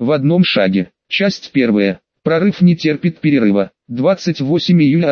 в одном шаге. Часть первая. Прорыв не терпит перерыва. 28 июля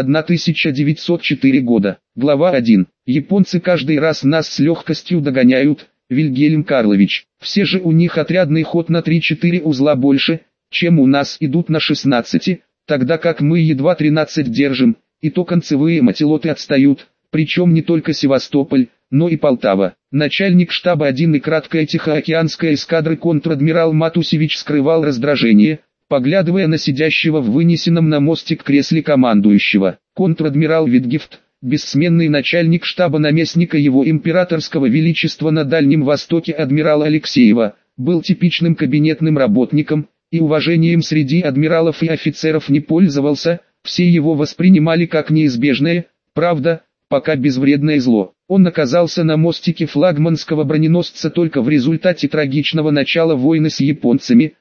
1904 года. Глава 1. Японцы каждый раз нас с легкостью догоняют, Вильгельм Карлович. Все же у них отрядный ход на 3-4 узла больше, чем у нас, идут на 16, тогда как мы едва 13 держим, и то концевые мотилоты отстают, причем не только Севастополь, но и Полтава. Начальник штаба 1 и краткой Тихоокеанской эскадры контр-адмирал Матусевич скрывал раздражение, поглядывая на сидящего в вынесенном на мостик кресле командующего. Контр-адмирал Витгефт, бессменный начальник штаба наместника его императорского величества на Дальнем Востоке адмирала Алексеева, был типичным кабинетным работником, и уважением среди адмиралов и офицеров не пользовался, все его воспринимали как неизбежное, правда, пока безвредное зло. Он оказался на мостике флагманского броненосца только в результате трагичного начала войны с японцами.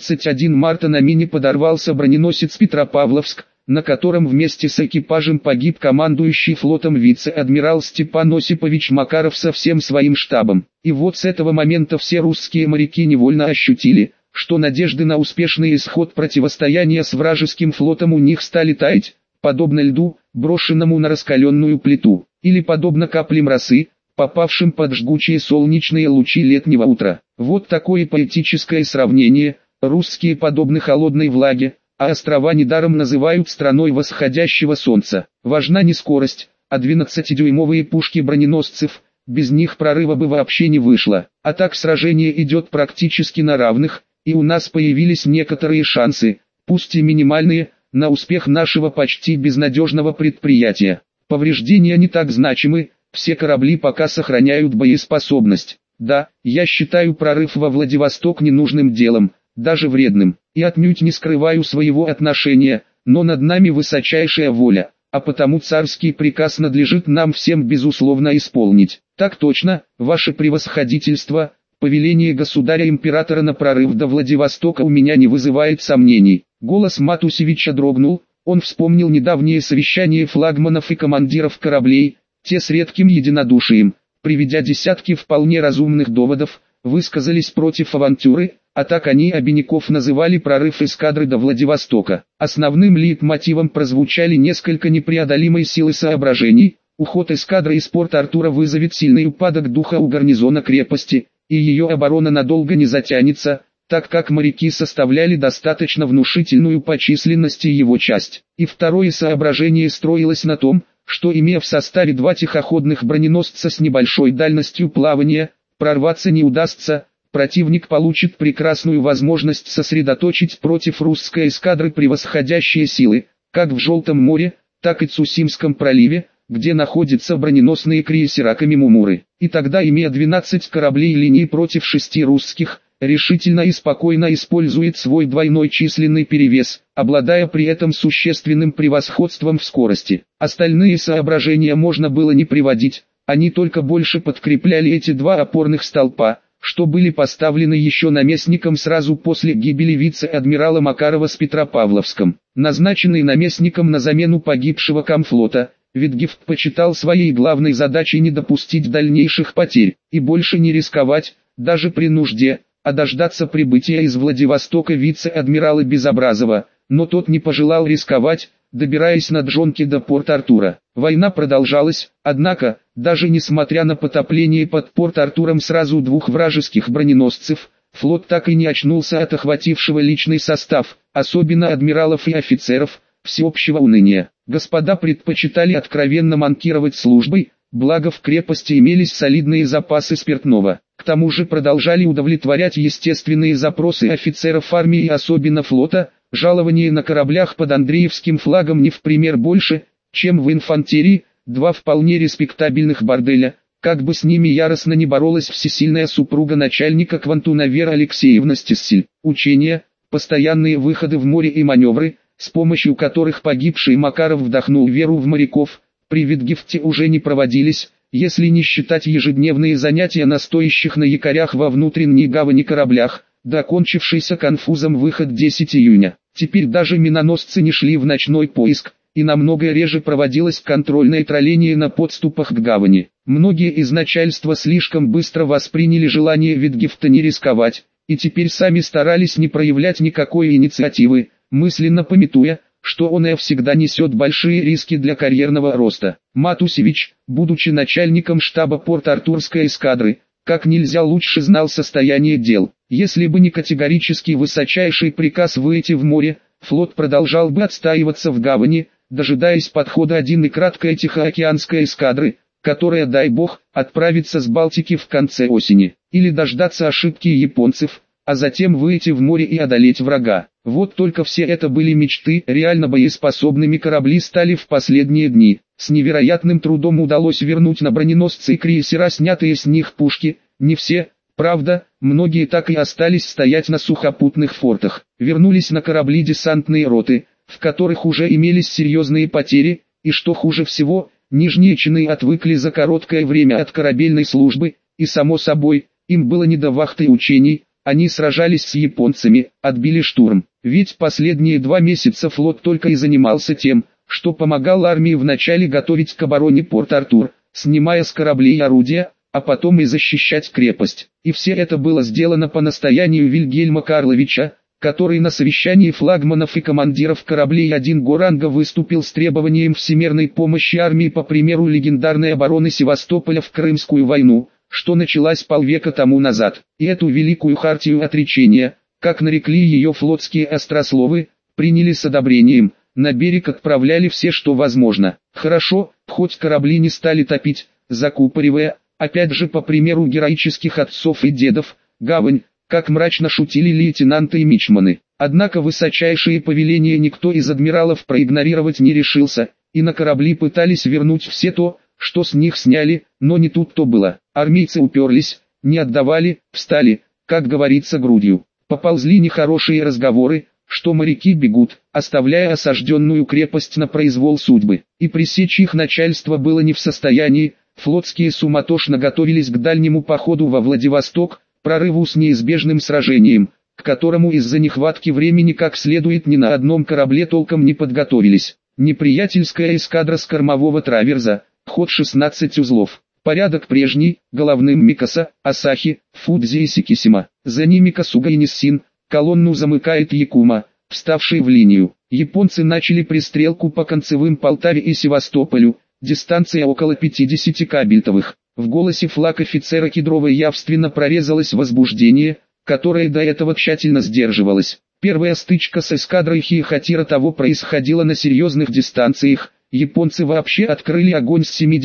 31 марта на мине подорвался броненосец Петропавловск, на котором вместе с экипажем погиб командующий флотом вице-адмирал Степан Осипович Макаров со всем своим штабом. И вот с этого момента все русские моряки невольно ощутили, что надежды на успешный исход противостояния с вражеским флотом у них стали таять, подобно льду, брошенному на раскаленную плиту, или подобно каплям росы, попавшим под жгучие солнечные лучи летнего утра. Вот такое поэтическое сравнение. Русские подобны холодной влаге, а острова недаром называют страной восходящего солнца. Важна не скорость, а 12-дюймовые пушки броненосцев, без них прорыва бы вообще не вышло. А так сражение идет практически на равных, и у нас появились некоторые шансы, пусть и минимальные, на успех нашего почти безнадежного предприятия. Повреждения не так значимы, все корабли пока сохраняют боеспособность. Да, я считаю прорыв во Владивосток ненужным делом, даже вредным, и отнюдь не скрываю своего отношения, но над нами высочайшая воля, а потому царский приказ надлежит нам всем безусловно исполнить. Так точно, ваше превосходительство, повеление государя-императора на прорыв до Владивостока у меня не вызывает сомнений. Голос Матусевича дрогнул, он вспомнил недавнее совещание флагманов и командиров кораблей, те с редким единодушием, приведя десятки вполне разумных доводов, высказались против авантюры, а так они обиняков называли прорыв эскадры до Владивостока. Основным лейтмотивом прозвучали несколько непреодолимой силы соображений, уход эскадры из Порт-Артура вызовет сильный упадок духа у гарнизона крепости, и ее оборона надолго не затянется, так как моряки составляли достаточно внушительную по численности его часть. И второе соображение строилось на том, что имея в составе два тихоходных броненосца с небольшой дальностью плавания, прорваться не удастся, противник получит прекрасную возможность сосредоточить против русской эскадры превосходящие силы, как в Желтом море, так и в Цусимском проливе, где находятся броненосные крейсера Камимумуры. И тогда, имея 12 кораблей линии против 6 русских, решительно и спокойно использует свой двойной численный перевес, обладая при этом существенным превосходством в скорости. Остальные соображения можно было не приводить, они только больше подкрепляли эти два опорных столпа, что были поставлены еще наместником сразу после гибели вице-адмирала Макарова с Петропавловском. Назначенный наместником на замену погибшего комфлота, Витгефт почитал своей главной задачей не допустить дальнейших потерь, и больше не рисковать, даже при нужде, а дождаться прибытия из Владивостока вице-адмирала Безобразова, но тот не пожелал рисковать, добираясь на джонке до Порт-Артура. Война продолжалась, однако, даже несмотря на потопление под Порт-Артуром сразу двух вражеских броненосцев, флот так и не очнулся от охватившего личный состав, особенно адмиралов и офицеров, всеобщего уныния. Господа предпочитали откровенно манкировать службой, благо в крепости имелись солидные запасы спиртного. К тому же продолжали удовлетворять естественные запросы офицеров армии и особенно флота, жалования на кораблях под Андреевским флагом не в пример больше, чем в инфантерии, два вполне респектабельных борделя, как бы с ними яростно не боролась всесильная супруга начальника Квантуна Вера Алексеевна Стессель. Учения, постоянные выходы в море и маневры, с помощью которых погибший Макаров вдохнул веру в моряков, при Витгефте уже не проводились, если не считать ежедневные занятия на стоящих на якорях во внутренней гавани кораблях, докончившийся конфузом выход 10 июня. Теперь даже миноносцы не шли в ночной поиск, и намного реже проводилось контрольное тролление на подступах к гавани. Многие из начальства слишком быстро восприняли желание Витгефта не рисковать, и теперь сами старались не проявлять никакой инициативы, мысленно памятуя, что он всегда несет большие риски для карьерного роста. Матусевич, будучи начальником штаба Порт-Артурской эскадры, как нельзя лучше знал состояние дел. Если бы не категорический высочайший приказ выйти в море, флот продолжал бы отстаиваться в гавани, дожидаясь подхода один и краткой Тихоокеанской эскадры, которая, дай бог, отправится с Балтики в конце осени, или дождаться ошибки японцев, а затем выйти в море и одолеть врага. Вот только все это были мечты, реально боеспособными корабли стали в последние дни. С невероятным трудом удалось вернуть на броненосцы и крейсера снятые с них пушки, не все, правда, многие так и остались стоять на сухопутных фортах. Вернулись на корабли десантные роты, в которых уже имелись серьезные потери, и что хуже всего, нижние чины отвыкли за короткое время от корабельной службы, и само собой, им было не до вахты и учений. Они сражались с японцами, отбили штурм. Ведь последние 2 месяца флот только и занимался тем, что помогал армии вначале готовить к обороне Порт-Артур, снимая с кораблей орудия, а потом и защищать крепость. И все это было сделано по настоянию Вильгельма Карловича, который на совещании флагманов и командиров кораблей 1 ранга выступил с требованием всемирной помощи армии по примеру легендарной обороны Севастополя в Крымскую войну, что началась полвека тому назад. И эту великую хартию отречения, как нарекли ее флотские острословы, приняли с одобрением, на берег отправляли все, что возможно. Хорошо, хоть корабли не стали топить, закупоривая, опять же по примеру героических отцов и дедов, гавань, как мрачно шутили лейтенанты и мичманы. Однако высочайшие повеления никто из адмиралов проигнорировать не решился, и на корабли пытались вернуть все то, что с них сняли, но не тут-то было. Армейцы уперлись, не отдавали, встали, как говорится, грудью. Поползли нехорошие разговоры, что моряки бегут, оставляя осажденную крепость на произвол судьбы. И пресечь их начальство было не в состоянии, флотские суматошно готовились к дальнему походу во Владивосток, прорыву с неизбежным сражением, к которому из-за нехватки времени как следует ни на одном корабле толком не подготовились. Неприятельская эскадра с кормового траверза, ход 16 узлов. Порядок прежний, головным Микаса, Асахи, Фудзи и Сикисима. За ними Касуга и Ниссин, колонну замыкает Якума, вставший в линию. Японцы начали пристрелку по концевым Полтаве и Севастополю, дистанция около 50 кабельтовых. В голосе флаг-офицера Кедровой явственно прорезалось возбуждение, которое до этого тщательно сдерживалось. Первая стычка с эскадрой Хиехатира того происходила на серьезных дистанциях. Японцы вообще открыли огонь с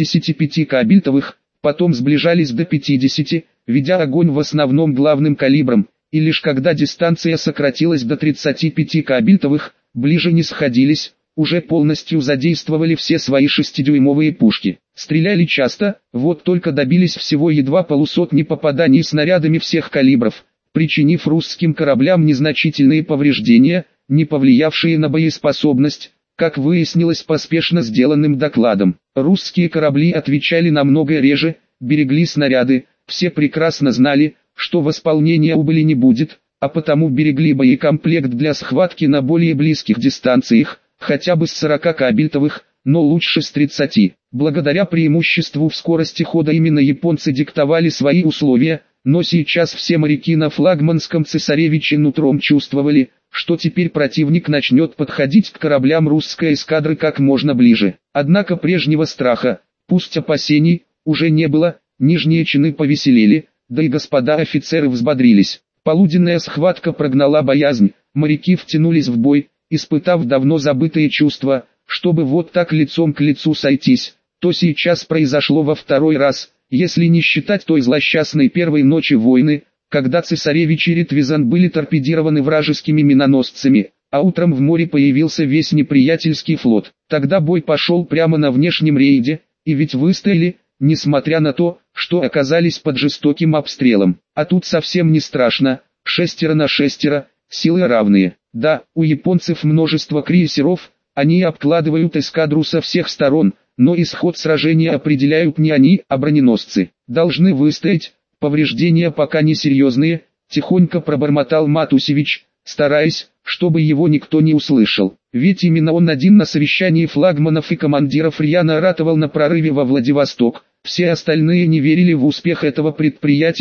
75 кабельтовых, потом сближались до 50, ведя огонь в основном главным калибром, и лишь когда дистанция сократилась до 35 кабельтовых, ближе не сходились, уже полностью задействовали все свои 6-дюймовые пушки. Стреляли часто, вот только добились всего едва полусотни попаданий снарядами всех калибров, причинив русским кораблям незначительные повреждения, не повлиявшие на боеспособность. Как выяснилось поспешно сделанным докладом, русские корабли отвечали намного реже, берегли снаряды, все прекрасно знали, что восполнения убыли не будет, а потому берегли боекомплект для схватки на более близких дистанциях, хотя бы с 40 кабельтовых, но лучше с 30. Благодаря преимуществу в скорости хода именно японцы диктовали свои условия, но сейчас все моряки на флагманском цесаревиче нутром чувствовали, что теперь противник начнет подходить к кораблям русской эскадры как можно ближе. Однако прежнего страха, пусть опасений, уже не было, нижние чины повеселели, да и господа офицеры взбодрились. Полуденная схватка прогнала боязнь, моряки втянулись в бой, испытав давно забытые чувства, чтобы вот так лицом к лицу сойтись, то сейчас произошло во второй раз, если не считать той злосчастной первой ночи войны, когда цесаревич и Ретвизан были торпедированы вражескими миноносцами, а утром в море появился весь неприятельский флот. Тогда бой пошел прямо на внешнем рейде, и ведь выстояли, несмотря на то, что оказались под жестоким обстрелом. А тут совсем не страшно, 6 на 6, силы равные. Да, у японцев множество крейсеров, они обкладывают эскадру со всех сторон, но исход сражения определяют не они, а броненосцы. Должны выстоять. Повреждения пока не серьезные, тихонько пробормотал Матусевич, стараясь, чтобы его никто не услышал. Ведь именно он один на совещании флагманов и командиров рьяно ратовал на прорыве во Владивосток. Все остальные не верили в успех этого предприятия,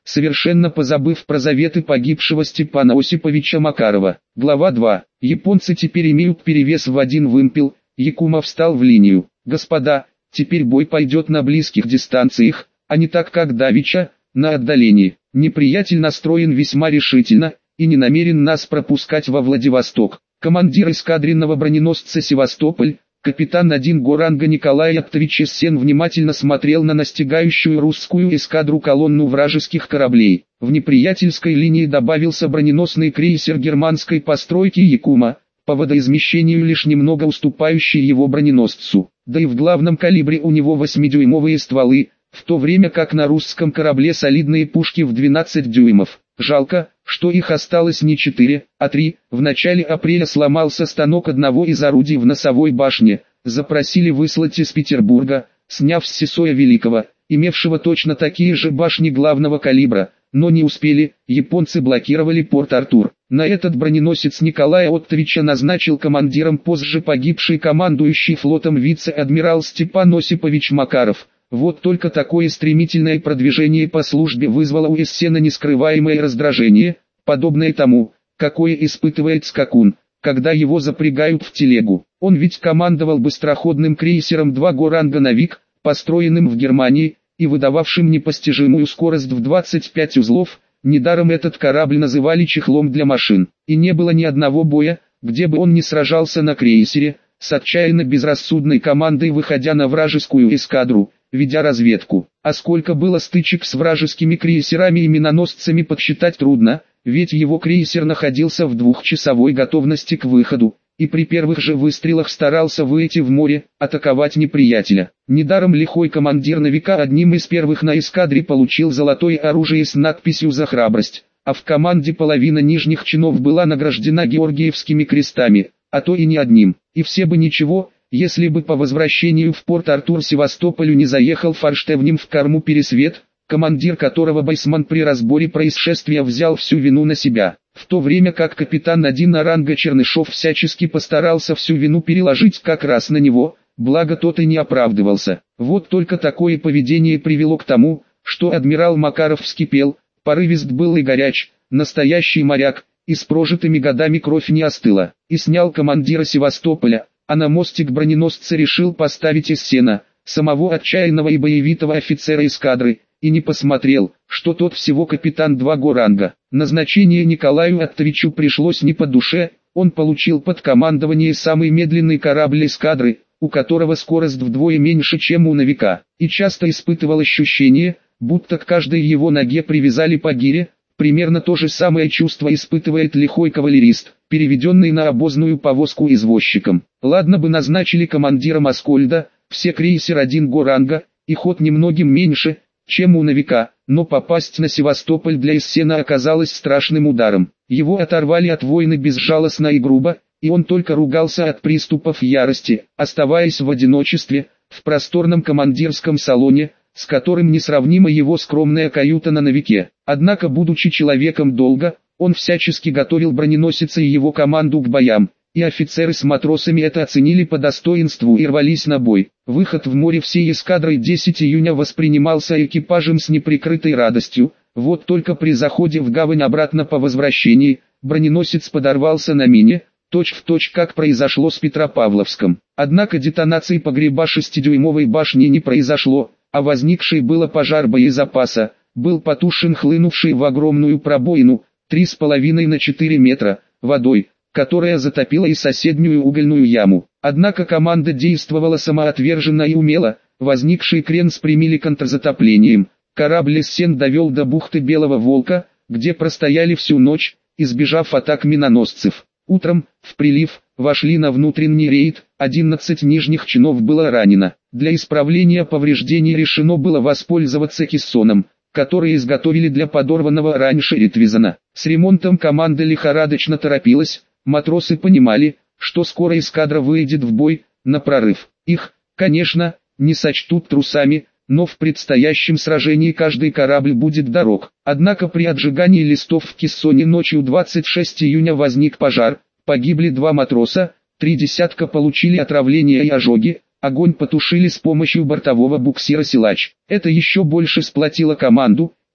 совершенно позабыв про заветы погибшего Степана Осиповича Макарова. Глава 2. Японцы теперь имеют перевес в один вымпел. Якума встал в линию. Господа, теперь бой пойдет на близких дистанциях, а не так как давеча, на отдалении. Неприятель настроен весьма решительно и не намерен нас пропускать во Владивосток. Командир эскадренного броненосца «Севастополь», капитан 1 го-ранга Николай Октович Эссен внимательно смотрел на настигающую русскую эскадру колонну вражеских кораблей. В неприятельской линии добавился броненосный крейсер германской постройки «Якума», по водоизмещению лишь немного уступающий его броненосцу. Да и в главном калибре у него 8-дюймовые стволы, в то время как на русском корабле солидные пушки в 12 дюймов. Жалко, что их осталось не 4, а 3. В начале апреля сломался станок одного из орудий в носовой башне. Запросили выслать из Петербурга, сняв с Сесоя Великого, имевшего точно такие же башни главного калибра, но не успели, японцы блокировали Порт-Артур. На этот броненосец Николая Оттовича назначил командиром позже погибший командующий флотом вице-адмирал Степан Осипович Макаров. Вот только такое стремительное продвижение по службе вызвало у Эссена нескрываемое раздражение, подобное тому, какое испытывает скакун, когда его запрягают в телегу. Он ведь командовал быстроходным крейсером 2 го-ранга «Новик», построенным в Германии, и выдававшим непостижимую скорость в 25 узлов. Недаром этот корабль называли чехлом для машин. И не было ни одного боя, где бы он не сражался на крейсере, с отчаянно безрассудной командой выходя на вражескую эскадру, ведя разведку. А сколько было стычек с вражескими крейсерами и миноносцами подсчитать трудно, ведь его крейсер находился в двухчасовой готовности к выходу, и при первых же выстрелах старался выйти в море, атаковать неприятеля. Недаром лихой командир «Новика» одним из первых на эскадре получил золотое оружие с надписью «За храбрость», а в команде половина нижних чинов была награждена Георгиевскими крестами, а то и не одним. И все бы ничего, если бы по возвращению в Порт-Артур Севастополю не заехал форштевнем в корму Пересвет, командир которого Байсман при разборе происшествия взял всю вину на себя, в то время как капитан 1 ранга Чернышов всячески постарался всю вину переложить как раз на него, благо тот и не оправдывался. Вот только такое поведение привело к тому, что адмирал Макаров вскипел, порывист был и горяч, настоящий моряк, и с прожитыми годами кровь не остыла, и снял командира Севастополя, а на мостик броненосца решил поставить Эссена, самого отчаянного и боевитого офицера эскадры, и не посмотрел, что тот всего капитан 2 го-ранга. Назначение Николаю Оттовичу пришлось не по душе, он получил под командование самый медленный корабль эскадры, у которого скорость вдвое меньше, чем у «Новика», и часто испытывал ощущение, будто к каждой его ноге привязали по гире. Примерно то же самое чувство испытывает лихой кавалерист, переведенный на обозную повозку извозчиком. Ладно бы назначили командиром Аскольда, все крейсер 1 го-ранга, и ход немногим меньше, чем у «Новика», но попасть на Севастополь для Эссена оказалось страшным ударом. Его оторвали от войны безжалостно и грубо, и он только ругался от приступов ярости, оставаясь в одиночестве, в просторном командирском салоне, с которым несравнима его скромная каюта на «Новике». Однако, будучи человеком долга, он всячески готовил броненосец и его команду к боям, и офицеры с матросами это оценили по достоинству и рвались на бой. Выход в море всей эскадрой 10 июня воспринимался экипажем с неприкрытой радостью, вот только при заходе в гавань обратно по возвращении, броненосец подорвался на мине, точь-в-точь как произошло с Петропавловском. Однако детонации погреба 6-дюймовой башни не произошло, а возникший было пожар боезапаса, был потушен хлынувший в огромную пробоину, 3,5 на 4 метра, водой, которая затопила и соседнюю угольную яму. Однако команда действовала самоотверженно и умело, возникший крен спрямили контрзатоплением. Корабль «Эссен» довел до бухты Белого Волка, где простояли всю ночь, избежав атак миноносцев. Утром, в прилив, вошли на внутренний рейд, 11 нижних чинов было ранено. Для исправления повреждений решено было воспользоваться кессоном, который изготовили для подорванного раньше Ретвизона. С ремонтом команда лихорадочно торопилась, матросы понимали, что скоро эскадра выйдет в бой, на прорыв. Их, конечно, не сочтут трусами, но в предстоящем сражении каждый корабль будет дорог. Однако при отжигании листов в кессоне ночью 26 июня возник пожар, погибли 2 матроса, 3 десятка получили отравление и ожоги, огонь потушили с помощью бортового буксира «Силач». Это еще больше сплотило команду,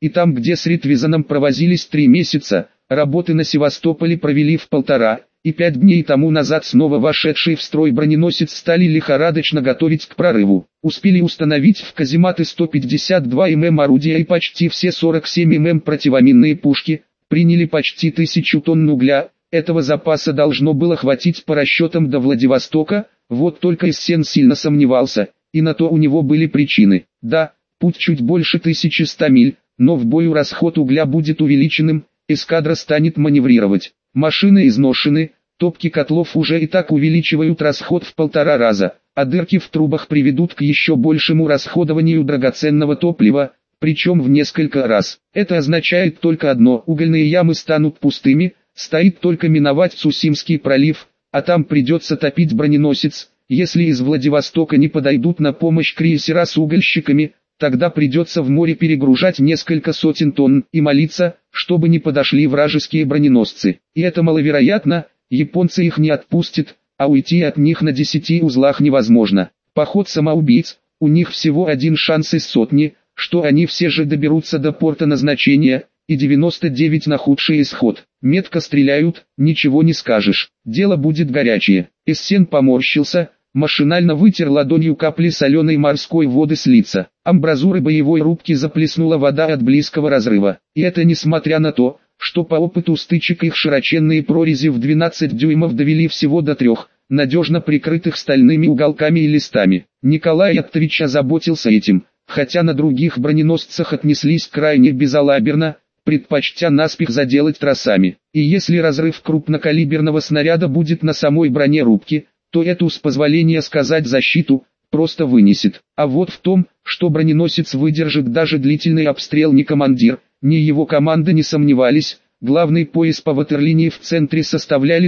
и там, где с Ритвизаном провозились 3 месяца, работы на Севастополе провели в 1,5 и 5 дней тому назад снова вошедший в строй броненосец стали лихорадочно готовить к прорыву. Успели установить в казематы 152 мм орудия и почти все 47 мм противоминные пушки, приняли почти 1000 тонн угля. Этого запаса должно было хватить по расчетам до Владивостока, вот только Эссен сильно сомневался, и на то у него были причины. Да, путь чуть больше 1100 миль, но в бою расход угля будет увеличенным, эскадра станет маневрировать. Машины изношены, топки котлов уже и так увеличивают расход в 1,5 раза, а дырки в трубах приведут к еще большему расходованию драгоценного топлива, причем в несколько раз. Это означает только одно: угольные ямы станут пустыми, стоит только миновать Цусимский пролив, а там придется топить броненосец. Если из Владивостока не подойдут на помощь крейсера с угольщиками, тогда придется в море перегружать несколько сотен тонн и молиться, чтобы не подошли вражеские броненосцы. И это маловероятно, японцы их не отпустят, а уйти от них на 10 узлах невозможно. Поход самоубийц, у них всего один шанс из сотни, что они все же доберутся до порта назначения, и 99 на худший исход. Метко стреляют, ничего не скажешь, дело будет горячее. Эссен поморщился, машинально вытер ладонью капли соленой морской воды с лица. Амбразуры боевой рубки заплеснула вода от близкого разрыва. И это несмотря на то, что по опыту стычек их широченные прорези в 12 дюймов довели всего до 3, надежно прикрытых стальными уголками и листами. Николай Оттович озаботился этим, хотя на других броненосцах отнеслись крайне безалаберно, предпочтя наспех заделать тросами. И если разрыв крупнокалиберного снаряда будет на самой броне рубки, то эту, с позволения сказать, защиту просто вынесет. А вот в том, что броненосец выдержит даже длительный обстрел, ни командир, ни его команда не сомневались. Главный пояс по ватерлинии в центре составляли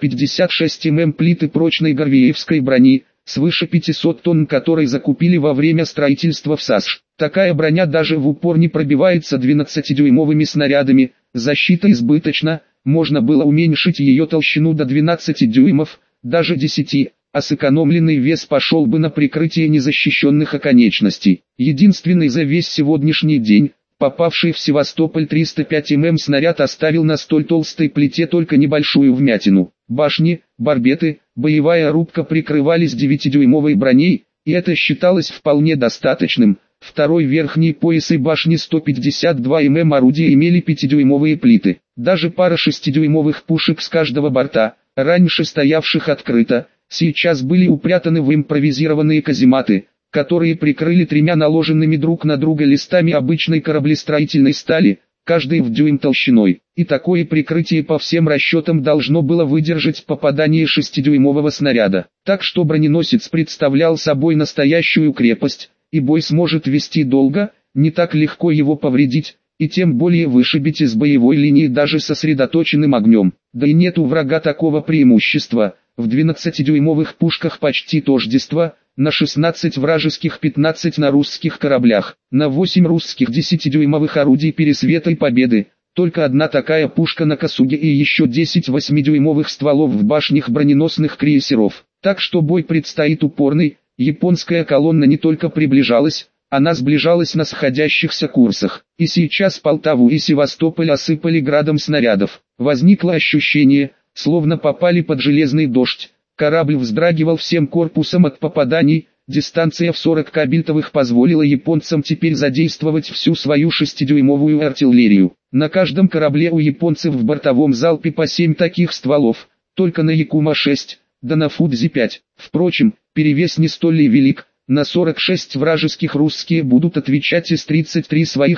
356 мм плиты прочной горвеевской брони, свыше 500 тонн которой закупили во время строительства в САСШ. Такая броня даже в упор не пробивается 12-дюймовыми снарядами, защита избыточна, можно было уменьшить ее толщину до 12 дюймов, даже 10, а сэкономленный вес пошел бы на прикрытие незащищенных оконечностей. Единственный за весь сегодняшний день, попавший в Севастополь 305 мм снаряд оставил на столь толстой плите только небольшую вмятину. Башни, барбеты, боевая рубка прикрывались 9-дюймовой броней, и это считалось вполне достаточным. Второй верхний пояс и башни 152 мм орудия имели 5-дюймовые плиты. Даже пара 6-дюймовых пушек с каждого борта, раньше стоявших открыто, сейчас были упрятаны в импровизированные казематы, которые прикрыли 3 наложенными друг на друга листами обычной кораблестроительной стали, каждый в дюйм толщиной. И такое прикрытие по всем расчетам должно было выдержать попадание 6-дюймового снаряда. Так что броненосец представлял собой настоящую крепость, и бой сможет вести долго, не так легко его повредить, и тем более вышибить из боевой линии даже сосредоточенным огнем. Да и нет у врага такого преимущества, в 12-дюймовых пушках почти тождество, на 16 вражеских 15 на русских кораблях, на 8 русских 10-дюймовых орудий Пересвета и Победы, только одна такая пушка на Касуге и еще 10 8-дюймовых стволов в башнях броненосных крейсеров. Так что бой предстоит упорный. Японская колонна не только приближалась, она сближалась на сходящихся курсах. И сейчас Полтаву и Севастополь осыпали градом снарядов. Возникло ощущение, словно попали под железный дождь. Корабль вздрагивал всем корпусом от попаданий. Дистанция в 40 кабельтовых позволила японцам теперь задействовать всю свою 6-дюймовую артиллерию. На каждом корабле у японцев в бортовом залпе по 7 таких стволов, только на Якума-6, да на Фудзи-5. Впрочем, перевес не столь и велик, на 46 вражеских русские будут отвечать из 33 своих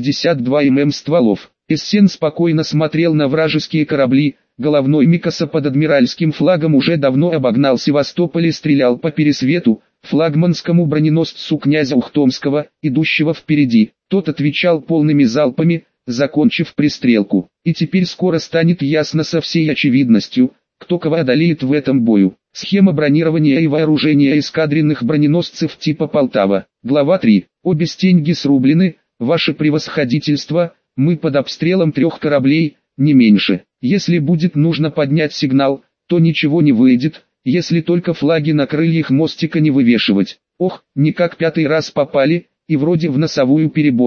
152 мм стволов. Эссен спокойно смотрел на вражеские корабли, головной Микаса под адмиральским флагом уже давно обогнал Севастополь и стрелял по Пересвету, флагманскому броненосцу князя Ухтомского, идущего впереди. Тот отвечал полными залпами, закончив пристрелку. И теперь скоро станет ясно со всей очевидностью, кто кого одолеет в этом бою. Схема бронирования и вооружения эскадренных броненосцев типа Полтава. Глава 3. Обе стеньги срублены, ваше превосходительство, мы под обстрелом 3 кораблей, не меньше. Если будет нужно поднять сигнал, то ничего не выйдет, если только флаги на крыльях мостика не вывешивать. Ох, никак 5-й раз попали, и вроде в носовую переборку.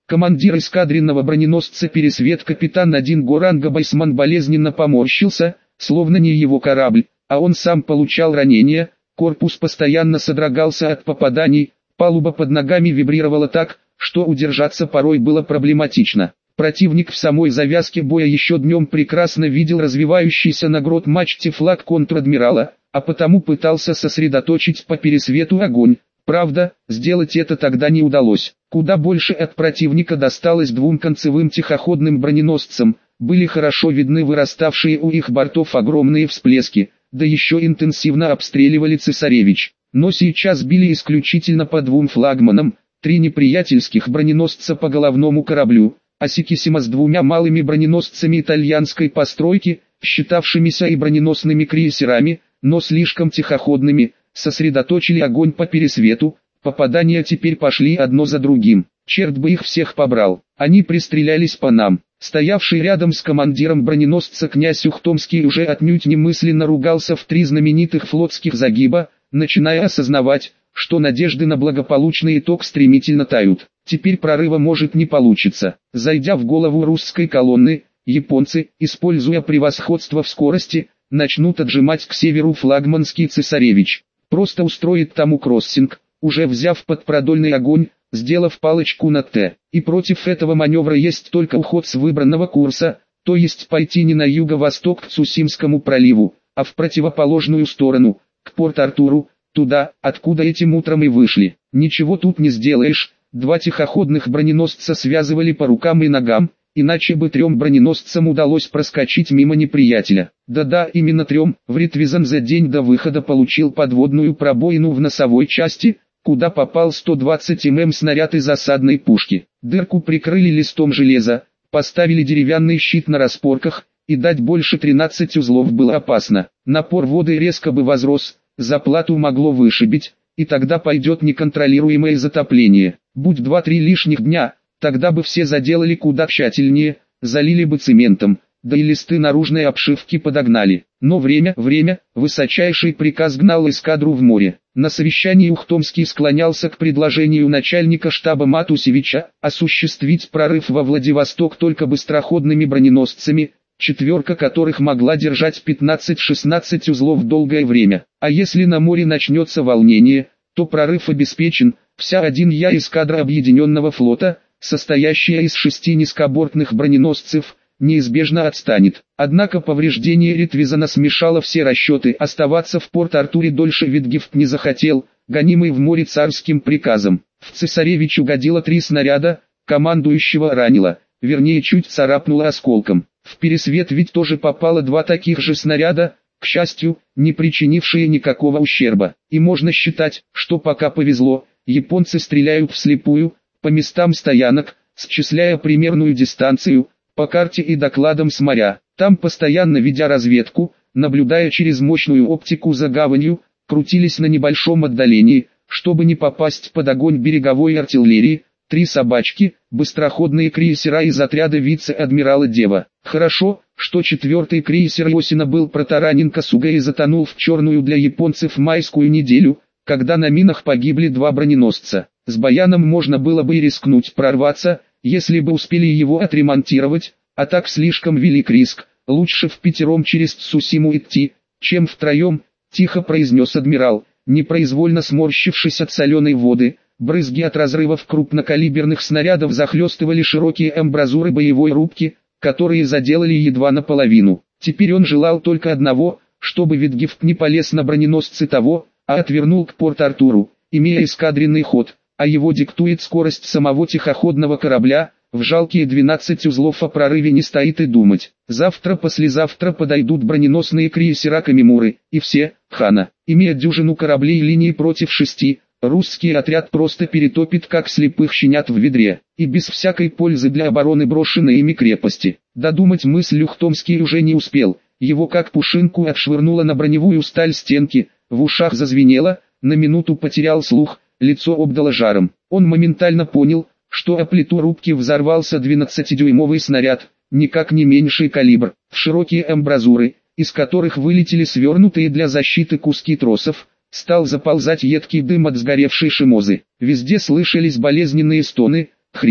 Командир эскадренного броненосца «Пересвет» капитан 1 Горанга Байсман болезненно поморщился, словно не его корабль, а он сам получал ранения, корпус постоянно содрогался от попаданий, палуба под ногами вибрировала так, что удержаться порой было проблематично. Противник в самой завязке боя еще днем прекрасно видел развивающийся на грот-мачте флаг контр-адмирала, а потому пытался сосредоточить по Пересвету огонь. Правда, сделать это тогда не удалось. Куда больше от противника досталось двум концевым тихоходным броненосцам, были хорошо видны выраставшие у их бортов огромные всплески, да еще интенсивно обстреливали Цесаревич. Но сейчас били исключительно по двум флагманам, 3 неприятельских броненосца по головному кораблю, а Сикисима с 2 малыми броненосцами итальянской постройки, считавшимися и броненосными крейсерами, но слишком тихоходными, сосредоточили огонь по Пересвету. Попадания теперь пошли одно за другим. Черт бы их всех побрал. Они пристрелялись по нам. Стоявший рядом с командиром броненосца князь Ухтомский уже отнюдь немысленно ругался в 3 знаменитых флотских загиба, начиная осознавать, что надежды на благополучный итог стремительно тают. Теперь прорыва может не получиться. Зайдя в голову русской колонны, японцы, используя превосходство в скорости, начнут отжимать к северу флагманский Цесаревич. Просто устроит тому кроссинг, уже взяв подпродольный огонь, сделав палочку на «Т». И против этого маневра есть только уход с выбранного курса, то есть пойти не на юго-восток к Цусимскому проливу, а в противоположную сторону, к Порт-Артуру, туда, откуда этим утром и вышли. Ничего тут не сделаешь, 2 тихоходных броненосца связывали по рукам и ногам, иначе бы 3 броненосцам удалось проскочить мимо неприятеля. Да-да, именно 3, Вритвизен за день до выхода получил подводную пробоину в носовой части, куда попал 120 мм снаряд из осадной пушки. Дырку прикрыли листом железа, поставили деревянный щит на распорках, и дать больше 13 узлов было опасно. Напор воды резко бы возрос, заплату могло вышибить, и тогда пойдет неконтролируемое затопление. Будь 2-3 лишних дня, тогда бы все заделали куда тщательнее, залили бы цементом, да и листы наружной обшивки подогнали. Но время, высочайший приказ гнал эскадру в море. На совещании Ухтомский склонялся к предложению начальника штаба Матусевича осуществить прорыв во Владивосток только быстроходными броненосцами, 4 которых могла держать 15-16 узлов долгое время. А если на море начнется волнение, то прорыв обеспечен. Вся 1Я эскадра объединенного флота, состоящая из 6 низкобортных броненосцев, неизбежно отстанет. Однако повреждение Ритвизена смешало все расчеты. Оставаться в Порт-Артуре дольше Витгефт не захотел, гонимый в море царским приказом. В Цесаревич угодило 3 снаряда, командующего ранило, вернее чуть царапнуло осколком. В Пересвет ведь тоже попало 2 таких же снаряда, к счастью, не причинившие никакого ущерба. И можно считать, что пока повезло, японцы стреляют вслепую, по местам стоянок, счисляя примерную дистанцию, по карте и докладам с моря. Там постоянно ведя разведку, наблюдая через мощную оптику за гаванью, крутились на небольшом отдалении, чтобы не попасть под огонь береговой артиллерии. 3 собачки, быстроходные крейсера из отряда вице-адмирала Дева. Хорошо, что 4-й крейсер Йосина был протаранен Касуга и затонул в черную для японцев майскую неделю, когда на минах погибли 2 броненосца. С Баяном можно было бы и рискнуть прорваться, если бы успели его отремонтировать, а так слишком велик риск, лучше впятером через Цусиму идти, чем втроем, тихо произнес адмирал, непроизвольно сморщившись от соленой воды. Брызги от разрывов крупнокалиберных снарядов захлестывали широкие эмбразуры боевой рубки, которые заделали едва наполовину. Теперь он желал только одного, чтобы Витгефт не полез на броненосцы того, а отвернул к Порт-Артуру, имея эскадренный ход, а его диктует скорость самого тихоходного корабля. В жалкие 12 узлов о прорыве не стоит и думать. Завтра-послезавтра подойдут броненосные крейсера Камимуры, и все, Хана, имея дюжину кораблей линии против 6, русский отряд просто перетопит как слепых щенят в ведре, и без всякой пользы для обороны брошенной ими крепости. Додумать мысль Ухтомский уже не успел, его как пушинку отшвырнуло на броневую сталь стенки, в ушах зазвенело, на минуту потерял слух, лицо обдало жаром. Он моментально понял, что о плиту рубки взорвался 12-дюймовый снаряд, никак не меньший калибр, в широкие эмбразуры, из которых вылетели свернутые для защиты куски тросов. Стал заползать едкий дым от сгоревшей шимозы. Везде слышались болезненные стоны, хрипы,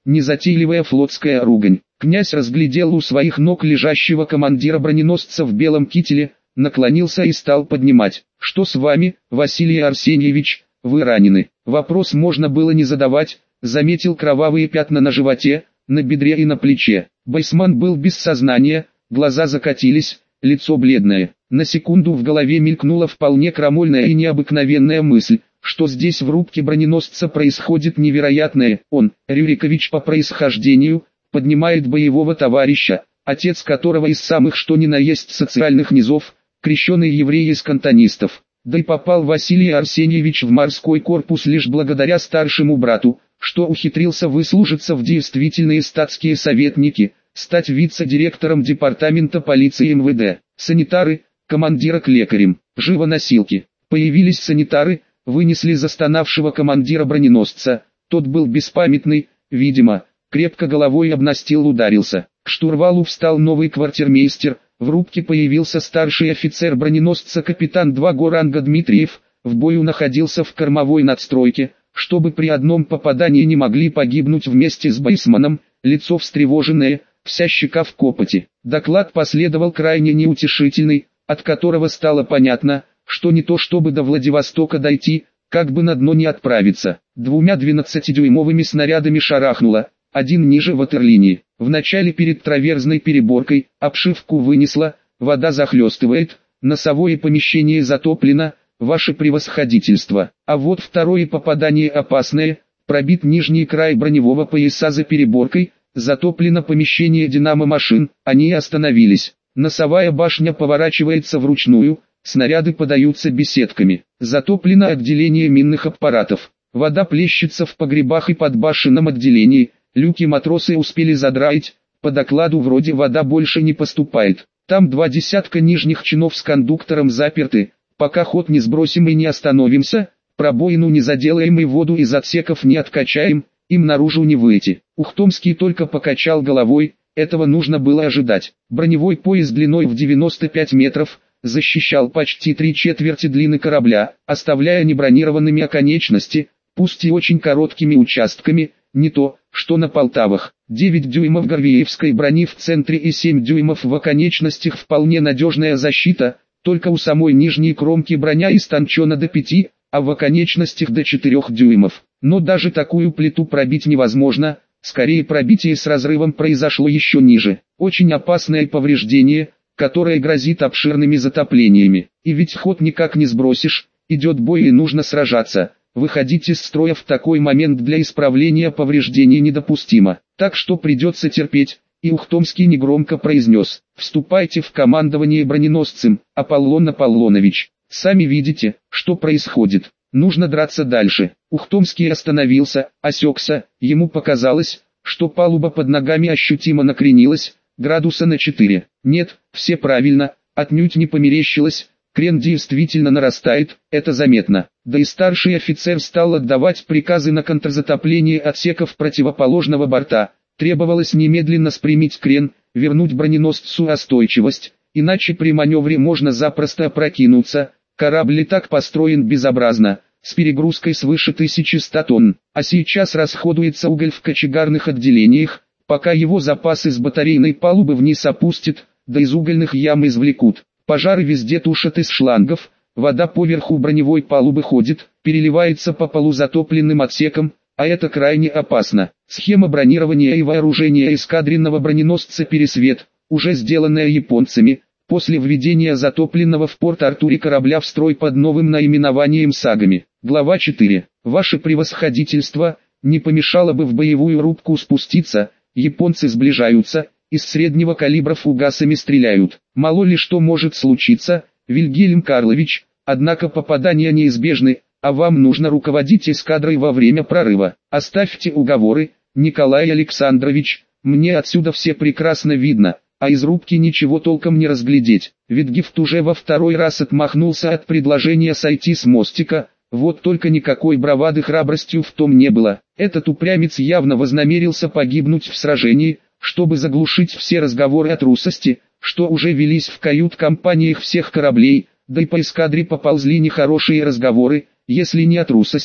незатейливая флотская ругань. Князь разглядел у своих ног лежащего командира броненосца в белом кителе, наклонился и стал поднимать. «Что с вами, Василий Арсеньевич, вы ранены?» Вопрос можно было не задавать, заметил кровавые пятна на животе, на бедре и на плече. Бойсман был без сознания, глаза закатились, лицо бледное. На секунду в голове мелькнула вполне крамольная и необыкновенная мысль, что здесь в рубке броненосца происходит невероятное. Он, Рюрикович по происхождению, поднимает боевого товарища, отец которого из самых что ни на есть социальных низов, крещеный еврей из кантонистов. Да и попал Василий Арсеньевич в морской корпус лишь благодаря старшему брату, что ухитрился выслужиться в действительные статские советники, стать вице-директором департамента полиции МВД. Санитары, командира к лекарям, живо носилки. Появились санитары, вынесли застонавшего командира броненосца, тот был беспамятный, видимо, крепко головой об настил ударился. К штурвалу встал новый квартирмейстер, в рубке появился старший офицер броненосца капитан 2 ранга Дмитриев, в бою находился в кормовой надстройке, чтобы при одном попадании не могли погибнуть вместе с Бойсманом, лицо встревоженное, вся щека в копоти. Доклад последовал крайне неутешительный, от которого стало понятно, что не то чтобы до Владивостока дойти, как бы на дно не отправиться. 2 12-дюймовыми снарядами шарахнуло, один ниже ватерлинии. Вначале перед траверзной переборкой, обшивку вынесло, вода захлестывает, носовое помещение затоплено, ваше превосходительство. А вот второе попадание опасное, пробит нижний край броневого пояса за переборкой, затоплено помещение динамо-машин, они остановились. Носовая башня поворачивается вручную, снаряды подаются беседками. Затоплено отделение минных аппаратов. Вода плещется в погребах и подбашенном отделении, люки матросы успели задраить, по докладу вроде вода больше не поступает. Там 2 десятка нижних чинов с кондуктором заперты, пока ход не сбросим и не остановимся, пробоину не заделаем и воду из отсеков не откачаем, им наружу не выйти. Ухтомский только покачал головой, этого нужно было ожидать. Броневой пояс длиной в 95 метров, защищал почти 3/4 длины корабля, оставляя небронированными оконечности, пусть и очень короткими участками, не то, что на Полтавах. 9 дюймов горвеевской брони в центре и 7 дюймов в оконечностях вполне надежная защита, только у самой нижней кромки броня истончена до 5, а в оконечностях до 4 дюймов. Но даже такую плиту пробить невозможно, скорее пробитие с разрывом произошло еще ниже. Очень опасное повреждение, которое грозит обширными затоплениями. И ведь ход никак не сбросишь, идет бой и нужно сражаться. Выходить из строя в такой момент для исправления повреждений недопустимо. Так что придется терпеть, и Ухтомский негромко произнес: «Вступайте в командование броненосцем, Аполлон Аполлонович. Сами видите, что происходит. Нужно драться дальше». Ухтомский остановился, осекся, ему показалось, что палуба под ногами ощутимо накренилась, градуса на 4. Нет, все правильно, отнюдь не померещилось, крен действительно нарастает, это заметно. Да и старший офицер стал отдавать приказы на контрзатопление отсеков противоположного борта. Требовалось немедленно спрямить крен, вернуть броненосцу остойчивость, иначе при маневре можно запросто опрокинуться. Корабль и так построен безобразно, с перегрузкой свыше 1100 тонн, а сейчас расходуется уголь в кочегарных отделениях, пока его запасы с батарейной палубы вниз опустят, да из угольных ям извлекут. Пожары везде тушат из шлангов, вода поверху броневой палубы ходит, переливается по полузатопленным отсекам, а это крайне опасно. Схема бронирования и вооружения эскадренного броненосца «Пересвет», уже сделанная японцами, после введения затопленного в Порт-Артуре корабля в строй под новым наименованием «Сагами». Глава 4. Ваше превосходительство, не помешало бы в боевую рубку спуститься, японцы сближаются, из среднего калибра фугасами стреляют. Мало ли что может случиться, Вильгельм Карлович, однако попадания неизбежны, а вам нужно руководить эскадрой во время прорыва. Оставьте уговоры, Николай Александрович, мне отсюда все прекрасно видно, а из рубки ничего толком не разглядеть. Витгефт уже во второй раз отмахнулся от предложения сойти с мостика, вот только никакой бравады храбростью в том не было. Этот упрямец явно вознамерился погибнуть в сражении, чтобы заглушить все разговоры о трусости, что уже велись в кают-компаниях всех кораблей, да и по эскадре поползли нехорошие разговоры, если не о трусости,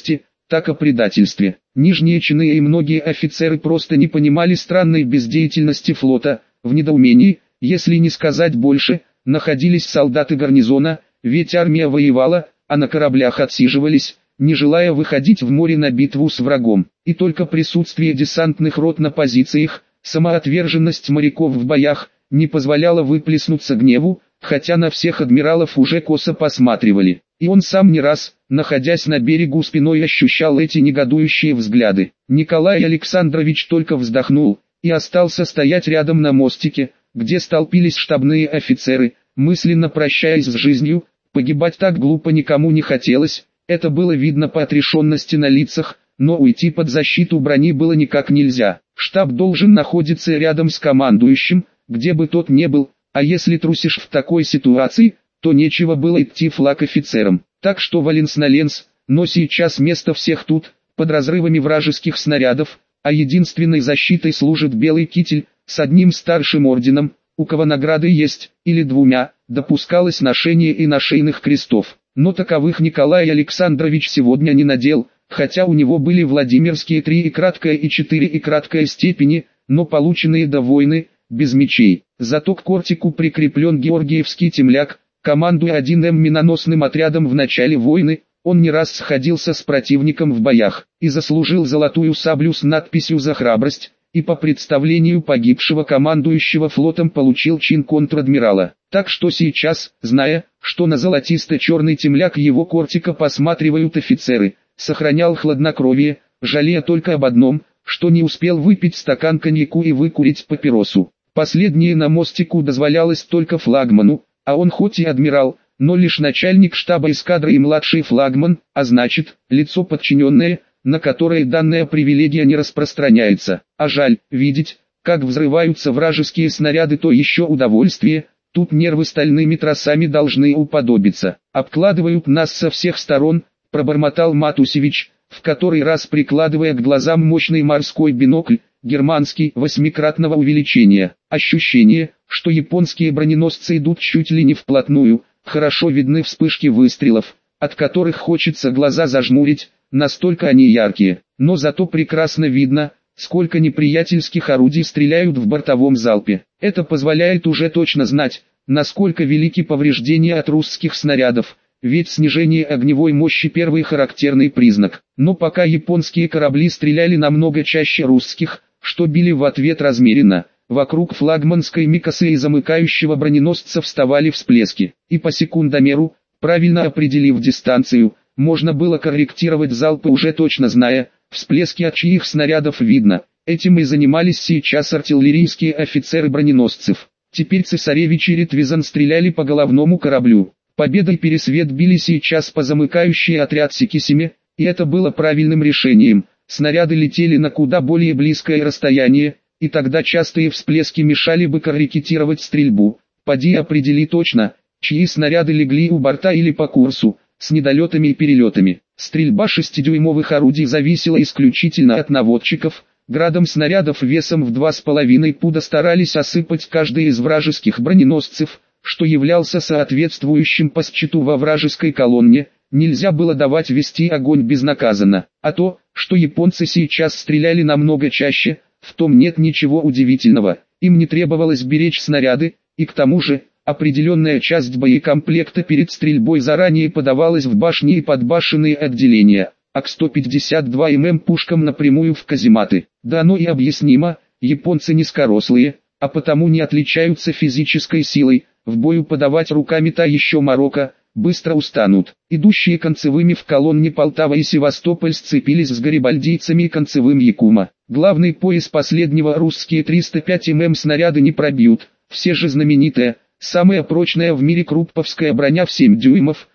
так о предательстве. Нижние чины и многие офицеры просто не понимали странной бездеятельности флота, в недоумении, если не сказать больше, находились солдаты гарнизона, ведь армия воевала, а на кораблях отсиживались, не желая выходить в море на битву с врагом. И только присутствие десантных рот на позициях, самоотверженность моряков в боях, не позволяло выплеснуться гневу, хотя на всех адмиралов уже косо посматривали. И он сам не раз, находясь на берегу спиной, ощущал эти негодующие взгляды. Николай Александрович только вздохнул, и остался стоять рядом на мостике, где столпились штабные офицеры, мысленно прощаясь с жизнью. Погибать так глупо никому не хотелось, это было видно по отрешенности на лицах, но уйти под защиту брони было никак нельзя. Штаб должен находиться рядом с командующим, где бы тот ни был, а если трусишь в такой ситуации, то нечего было идти флаг офицерам. Так что Валенс на Ленс, но сейчас место всех тут, под разрывами вражеских снарядов, а единственной защитой служит белый китель, с одним старшим орденом, у кого награды есть, или двумя, допускалось ношение и нашейных крестов. Но таковых Николай Александрович сегодня не надел, хотя у него были Владимирские 3 и краткая и 4 и краткая степени, но полученные до войны, без мечей. Зато к кортику прикреплен Георгиевский темляк, командуя 1М миноносным отрядом в начале войны, он не раз сходился с противником в боях, и заслужил золотую саблю с надписью «За храбрость», и по представлению погибшего командующего флотом получил чин контр-адмирала. Так что сейчас, зная, что на золотисто-черный темляк его кортика посматривают офицеры, сохранял хладнокровие, жалея только об одном, что не успел выпить стакан коньяку и выкурить папиросу. Последнее на мостику дозволялось только флагману, а он хоть и адмирал, но лишь начальник штаба эскадры и младший флагман, а значит, лицо подчиненное, на которое данная привилегия не распространяется. А жаль, видеть, как взрываются вражеские снаряды, то еще удовольствие, тут нервы стальными тросами должны уподобиться. Обкладывают нас со всех сторон, пробормотал Матусевич, в который раз прикладывая к глазам мощный морской бинокль, германский 8-кратного увеличения. Ощущение, что японские броненосцы идут чуть ли не вплотную, хорошо видны вспышки выстрелов, от которых хочется глаза зажмурить, настолько они яркие. Но зато прекрасно видно, сколько неприятельских орудий стреляют в бортовом залпе. Это позволяет уже точно знать, насколько велики повреждения от русских снарядов, ведь снижение огневой мощи первый характерный признак. Но пока японские корабли стреляли намного чаще русских, что били в ответ размеренно, вокруг флагманской Микасы и замыкающего броненосца вставали всплески, и по секундомеру, правильно определив дистанцию, можно было корректировать залпы, уже точно зная, всплески от чьих снарядов видно. Этим и занимались сейчас артиллерийские офицеры броненосцев. Теперь цесаревич и Ретвизан стреляли по головному кораблю. Победа и Пересвет били сейчас по замыкающей отряд Сикисиме, и это было правильным решением. Снаряды летели на куда более близкое расстояние, и тогда частые всплески мешали бы корректировать стрельбу. Поди определи точно, чьи снаряды легли у борта или по курсу, с недолетами и перелетами. Стрельба 6-дюймовых орудий зависела исключительно от наводчиков. Градом снарядов весом в 2,5 пуда старались осыпать каждый из вражеских броненосцев, что являлся соответствующим по счету во вражеской колонне. Нельзя было давать вести огонь безнаказанно. А то, что японцы сейчас стреляли намного чаще, в том нет ничего удивительного. Им не требовалось беречь снаряды, и к тому же, определенная часть боекомплекта перед стрельбой заранее подавалась в башни и подбашенные отделения, а к 152 мм пушкам напрямую в казематы. Да оно и объяснимо, японцы низкорослые, а потому не отличаются физической силой, в бою подавать руками та еще морока, быстро устанут. Идущие концевыми в колонне Полтава и Севастополь сцепились с гарибальдийцами и концевым Якума. Главный пояс последнего русские 305 мм снаряды не пробьют, все же знаменитая, самая прочная в мире крупповская броня в 7 дюймов,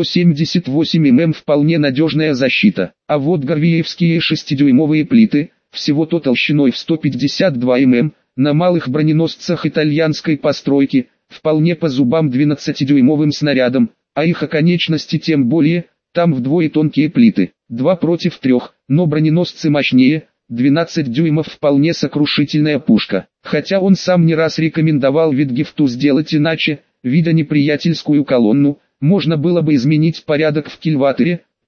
178 мм вполне надежная защита. А вот горвиевские 6-дюймовые плиты, всего-то толщиной в 152 мм, на малых броненосцах итальянской постройки, вполне по зубам 12-дюймовым снарядам, а их оконечности тем более, там вдвое тонкие плиты, 2 против 3, но броненосцы мощнее, 12 дюймов вполне сокрушительная пушка. Хотя он сам не раз рекомендовал Витгефту сделать иначе, видя неприятельскую колонну, можно было бы изменить порядок в кильватере,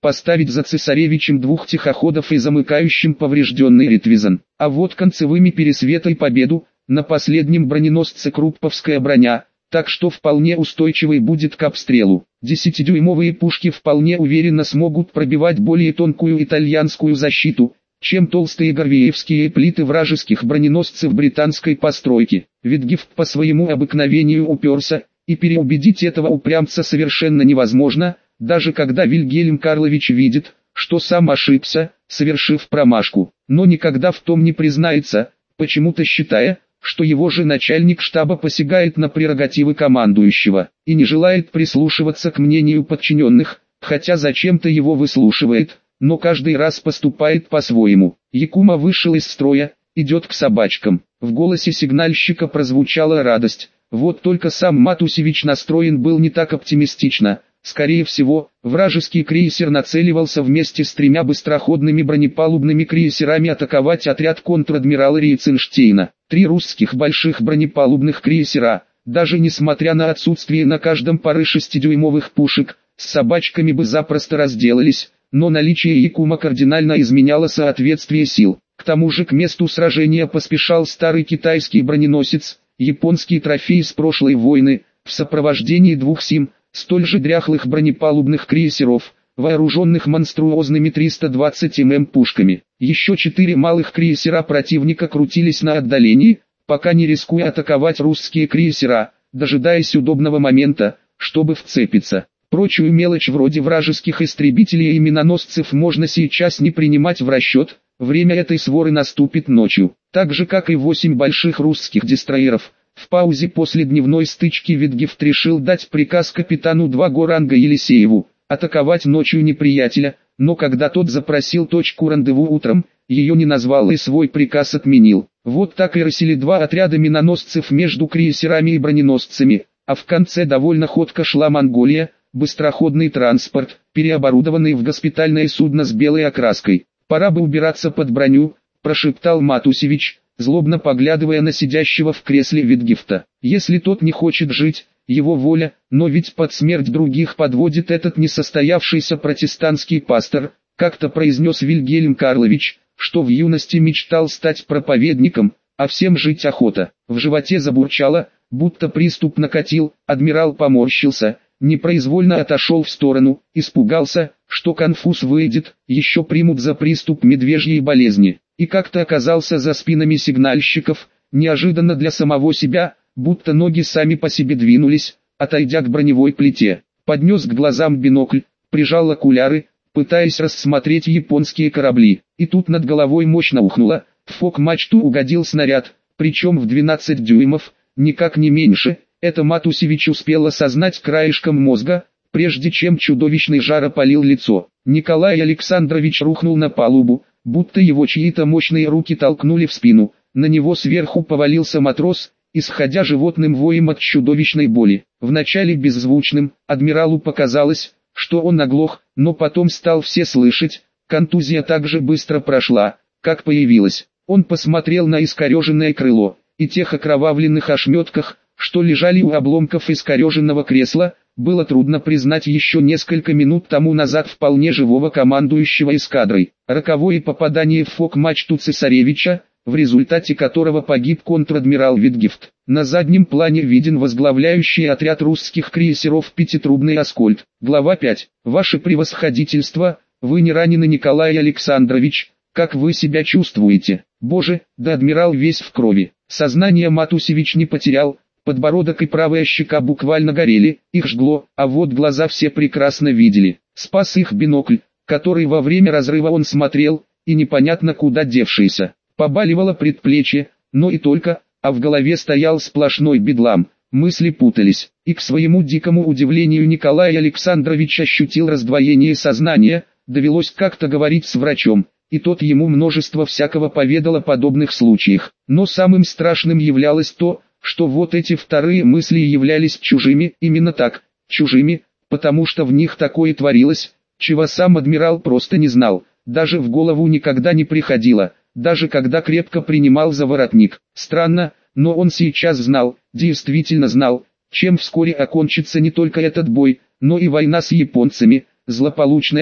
поставить за цесаревичем 2 тихоходов и замыкающим поврежденный Ретвизон. А вот концевыми Пересвета и Победу, на последнем броненосце Крупповская броня, так что вполне устойчивый будет к обстрелу. 10-дюймовые пушки вполне уверенно смогут пробивать более тонкую итальянскую защиту, чем толстые горвеевские плиты вражеских броненосцев британской постройки. Витгефт по своему обыкновению уперся, и переубедить этого упрямца совершенно невозможно, даже когда Вильгельм Карлович видит, что сам ошибся, совершив промашку, но никогда в том не признается, почему-то считая, что его же начальник штаба посягает на прерогативы командующего, и не желает прислушиваться к мнению подчиненных, хотя зачем-то его выслушивает, но каждый раз поступает по-своему. Якума вышел из строя, идет к собачкам. В голосе сигнальщика прозвучала радость. Вот только сам Матусевич настроен был не так оптимистично. Скорее всего, вражеский крейсер нацеливался вместе с 3 быстроходными бронепалубными крейсерами атаковать отряд контр-адмирала Рейценштейна. 3 русских больших бронепалубных крейсера, даже несмотря на отсутствие на каждом пары 6-дюймовых пушек, с собачками бы запросто разделались, но наличие Якума кардинально изменяло соответствие сил. К тому же к месту сражения поспешал старый китайский броненосец, японский трофей с прошлой войны, в сопровождении 2 столь же дряхлых бронепалубных крейсеров, вооруженных монструозными 320 мм пушками. Еще 4 малых крейсера противника крутились на отдалении, пока не рискуя атаковать русские крейсера, дожидаясь удобного момента, чтобы вцепиться. Прочую мелочь вроде вражеских истребителей и миноносцев можно сейчас не принимать в расчет, время этой своры наступит ночью. Так же как и 8 больших русских дестройеров. В паузе после дневной стычки Витгефт решил дать приказ капитану 2-го ранга Елисееву, атаковать ночью неприятеля, но когда тот запросил точку рандеву утром, ее не назвал и свой приказ отменил. Вот так и рассели 2 отряда миноносцев между крейсерами и броненосцами, а в конце довольно ходко шла Монголия, быстроходный транспорт, переоборудованный в госпитальное судно с белой окраской. «Пора бы убираться под броню», – прошептал Матусевич, злобно поглядывая на сидящего в кресле Витгефта. «Если тот не хочет жить, его воля, но ведь под смерть других подводит этот несостоявшийся протестантский пастор», как-то произнес Вильгельм Карлович, что в юности мечтал стать проповедником, а всем жить охота. В животе забурчало, будто приступ накатил, адмирал поморщился, непроизвольно отошел в сторону, испугался, что конфуз выйдет, еще примут за приступ медвежьей болезни, и как-то оказался за спинами сигнальщиков, неожиданно для самого себя, будто ноги сами по себе двинулись, отойдя к броневой плите, поднес к глазам бинокль, прижал окуляры, пытаясь рассмотреть японские корабли, и тут над головой мощно ухнуло, в фок-мачту угодил снаряд, причем в 12 дюймов, никак не меньше. Это Матусевич успел осознать краешком мозга, прежде чем чудовищный жар опалил лицо. Николай Александрович рухнул на палубу, будто его чьи-то мощные руки толкнули в спину. На него сверху повалился матрос, исходя животным воем от чудовищной боли. Вначале беззвучным, адмиралу показалось, что он оглох, но потом стал все слышать. Контузия так же быстро прошла, как появилась. Он посмотрел на искореженное крыло, и тех окровавленных ошметках, что лежали у обломков искореженного кресла, было трудно признать еще несколько минут тому назад вполне живого командующего эскадрой. Роковое попадание в фок-мачту цесаревича, в результате которого погиб контр-адмирал Витгефт. На заднем плане виден возглавляющий отряд русских крейсеров пятитрубный Аскольд. Глава 5. Ваше превосходительство, вы не ранены, Николай Александрович, как вы себя чувствуете? Боже, да адмирал весь в крови. Сознание Матусевич не потерял. Подбородок и правая щека буквально горели, их жгло, а вот глаза все прекрасно видели. Спас их бинокль, который во время разрыва он смотрел, и непонятно куда девшийся. Побаливало предплечье, но и только, а в голове стоял сплошной бедлам. Мысли путались, и к своему дикому удивлению Николай Александрович ощутил раздвоение сознания, довелось как-то говорить с врачом, и тот ему множество всякого поведал о подобных случаях. Но самым страшным являлось то, что вот эти вторые мысли являлись чужими, именно так, чужими, потому что в них такое творилось, чего сам адмирал просто не знал, даже в голову никогда не приходило, даже когда крепко принимал за воротник. Странно, но он сейчас знал, действительно знал, чем вскоре окончится не только этот бой, но и война с японцами, злополучная,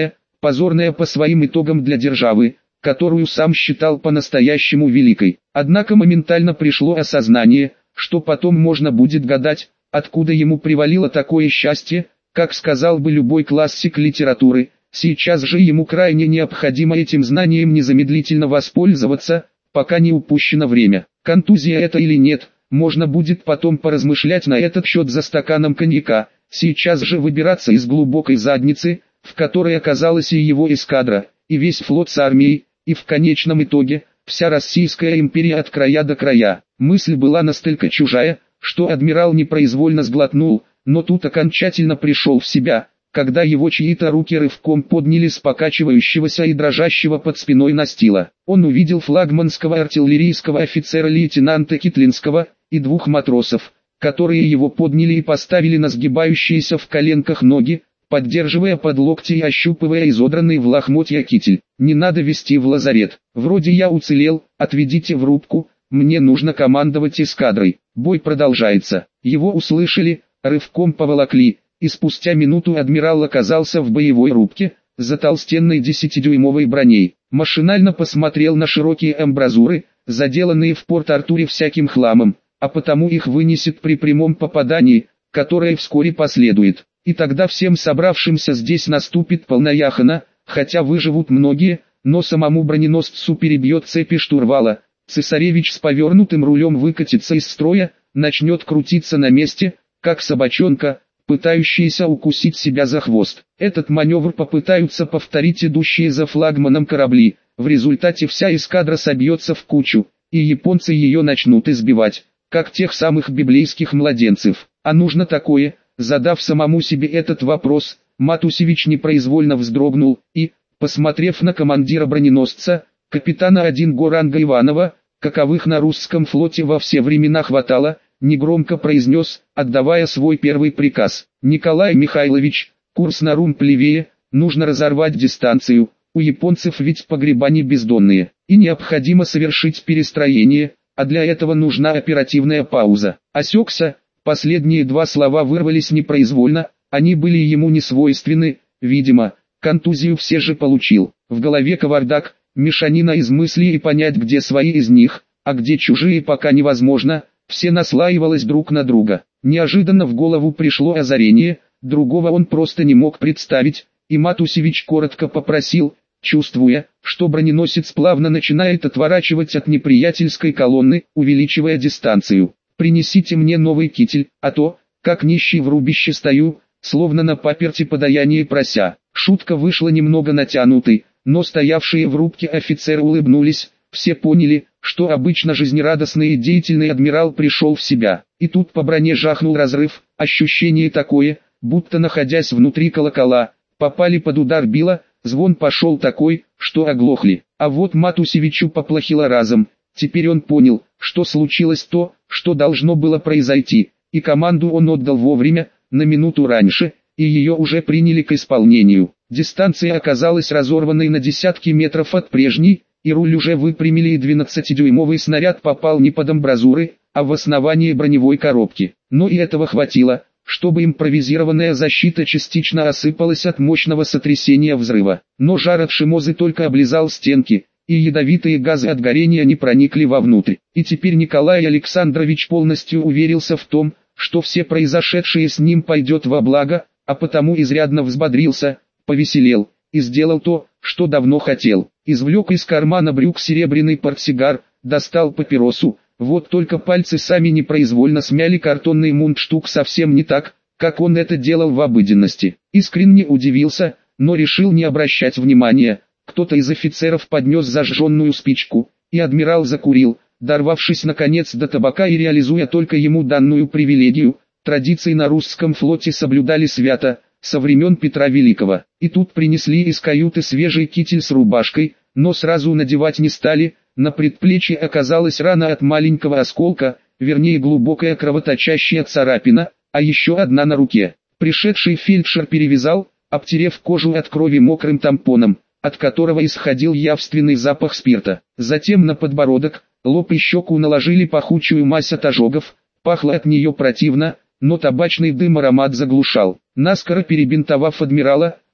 позорная по своим итогам для державы, которую сам считал по-настоящему великой. Однако моментально пришло осознание, что потом можно будет гадать, откуда ему привалило такое счастье, как сказал бы любой классик литературы. Сейчас же ему крайне необходимо этим знанием незамедлительно воспользоваться, пока не упущено время. Контузия это или нет, можно будет потом поразмышлять на этот счет за стаканом коньяка. Сейчас же выбираться из глубокой задницы, в которой оказалась и его эскадра, и весь флот с армией, и в конечном итоге, вся Российская империя от края до края. Мысль была настолько чужая, что адмирал непроизвольно сглотнул, но тут окончательно пришел в себя, когда его чьи-то руки рывком подняли с покачивающегося и дрожащего под спиной настила. Он увидел флагманского артиллерийского офицера лейтенанта Китлинского и двух матросов, которые его подняли и поставили на сгибающиеся в коленках ноги, поддерживая под локти и ощупывая изодранный в лохмотья китель. «Не надо везти в лазарет. Вроде я уцелел, отведите в рубку, мне нужно командовать эскадрой». Бой продолжается. Его услышали, рывком поволокли, и спустя минуту адмирал оказался в боевой рубке, за толстенной 10-дюймовой броней. Машинально посмотрел на широкие амбразуры, заделанные в Порт-Артуре всяким хламом, а потому их вынесет при прямом попадании, которое вскоре последует. И тогда всем собравшимся здесь наступит полная хана, хотя выживут многие, но самому броненосцу перебьет цепи штурвала. Цесаревич с повернутым рулем выкатится из строя, начнет крутиться на месте, как собачонка, пытающаяся укусить себя за хвост. Этот маневр попытаются повторить идущие за флагманом корабли. В результате вся эскадра собьется в кучу, и японцы ее начнут избивать, как тех самых библейских младенцев. А нужно такое? Задав самому себе этот вопрос, Матусевич непроизвольно вздрогнул и, посмотрев на командира броненосца, капитана 1 Горанга Иванова, каковых на русском флоте во все времена хватало, негромко произнес, отдавая свой первый приказ: «Николай Михайлович, курс на румб левее, нужно разорвать дистанцию, у японцев ведь погреба не бездонные, и необходимо совершить перестроение, а для этого нужна оперативная пауза». Осекся. Последние два слова вырвались непроизвольно, они были ему не свойственны, видимо, контузию все же получил. В голове кавардак, мешанина из мыслей и понять, где свои из них, а где чужие пока невозможно, все наслаивалось друг на друга. Неожиданно в голову пришло озарение, другого он просто не мог представить, и Матусевич коротко попросил, чувствуя, что броненосец плавно начинает отворачивать от неприятельской колонны, увеличивая дистанцию: «Принесите мне новый китель, а то, как нищий в рубище стою, словно на паперти подаяние прося». Шутка вышла немного натянутой, но стоявшие в рубке офицеры улыбнулись, все поняли, что обычно жизнерадостный и деятельный адмирал пришел в себя. И тут по броне жахнул разрыв, ощущение такое, будто находясь внутри колокола, попали под удар била, звон пошел такой, что оглохли. А вот Матусевичу поплохело разом. Теперь он понял, что случилось то, что должно было произойти, и команду он отдал вовремя, на минуту раньше, и ее уже приняли к исполнению. Дистанция оказалась разорванной на десятки метров от прежней, и руль уже выпрямили, и 12-дюймовый снаряд попал не под амбразуры, а в основание броневой коробки. Но и этого хватило, чтобы импровизированная защита частично осыпалась от мощного сотрясения взрыва. Но жар от шимозы только облизал стенки, и ядовитые газы от горения не проникли вовнутрь. И теперь Николай Александрович полностью уверился в том, что все произошедшее с ним пойдет во благо, а потому изрядно взбодрился, повеселел, и сделал то, что давно хотел. Извлек из кармана брюк серебряный портсигар, достал папиросу, вот только пальцы сами непроизвольно смяли картонный мундштук совсем не так, как он это делал в обыденности. Искренне удивился, но решил не обращать внимания. Кто-то из офицеров поднес зажженную спичку, и адмирал закурил, дорвавшись наконец до табака и реализуя только ему данную привилегию. Традиции на русском флоте соблюдали свято, со времен Петра Великого. И тут принесли из каюты свежий китель с рубашкой, но сразу надевать не стали. На предплечье оказалась рана от маленького осколка, вернее глубокая кровоточащая царапина, а еще одна на руке. Пришедший фельдшер перевязал, обтерев кожу от крови мокрым тампоном, от которого исходил явственный запах спирта. Затем на подбородок, лоб и щеку наложили пахучую мазь от ожогов, пахло от нее противно, но табачный дым аромат заглушал. Наскоро перебинтовав адмирала,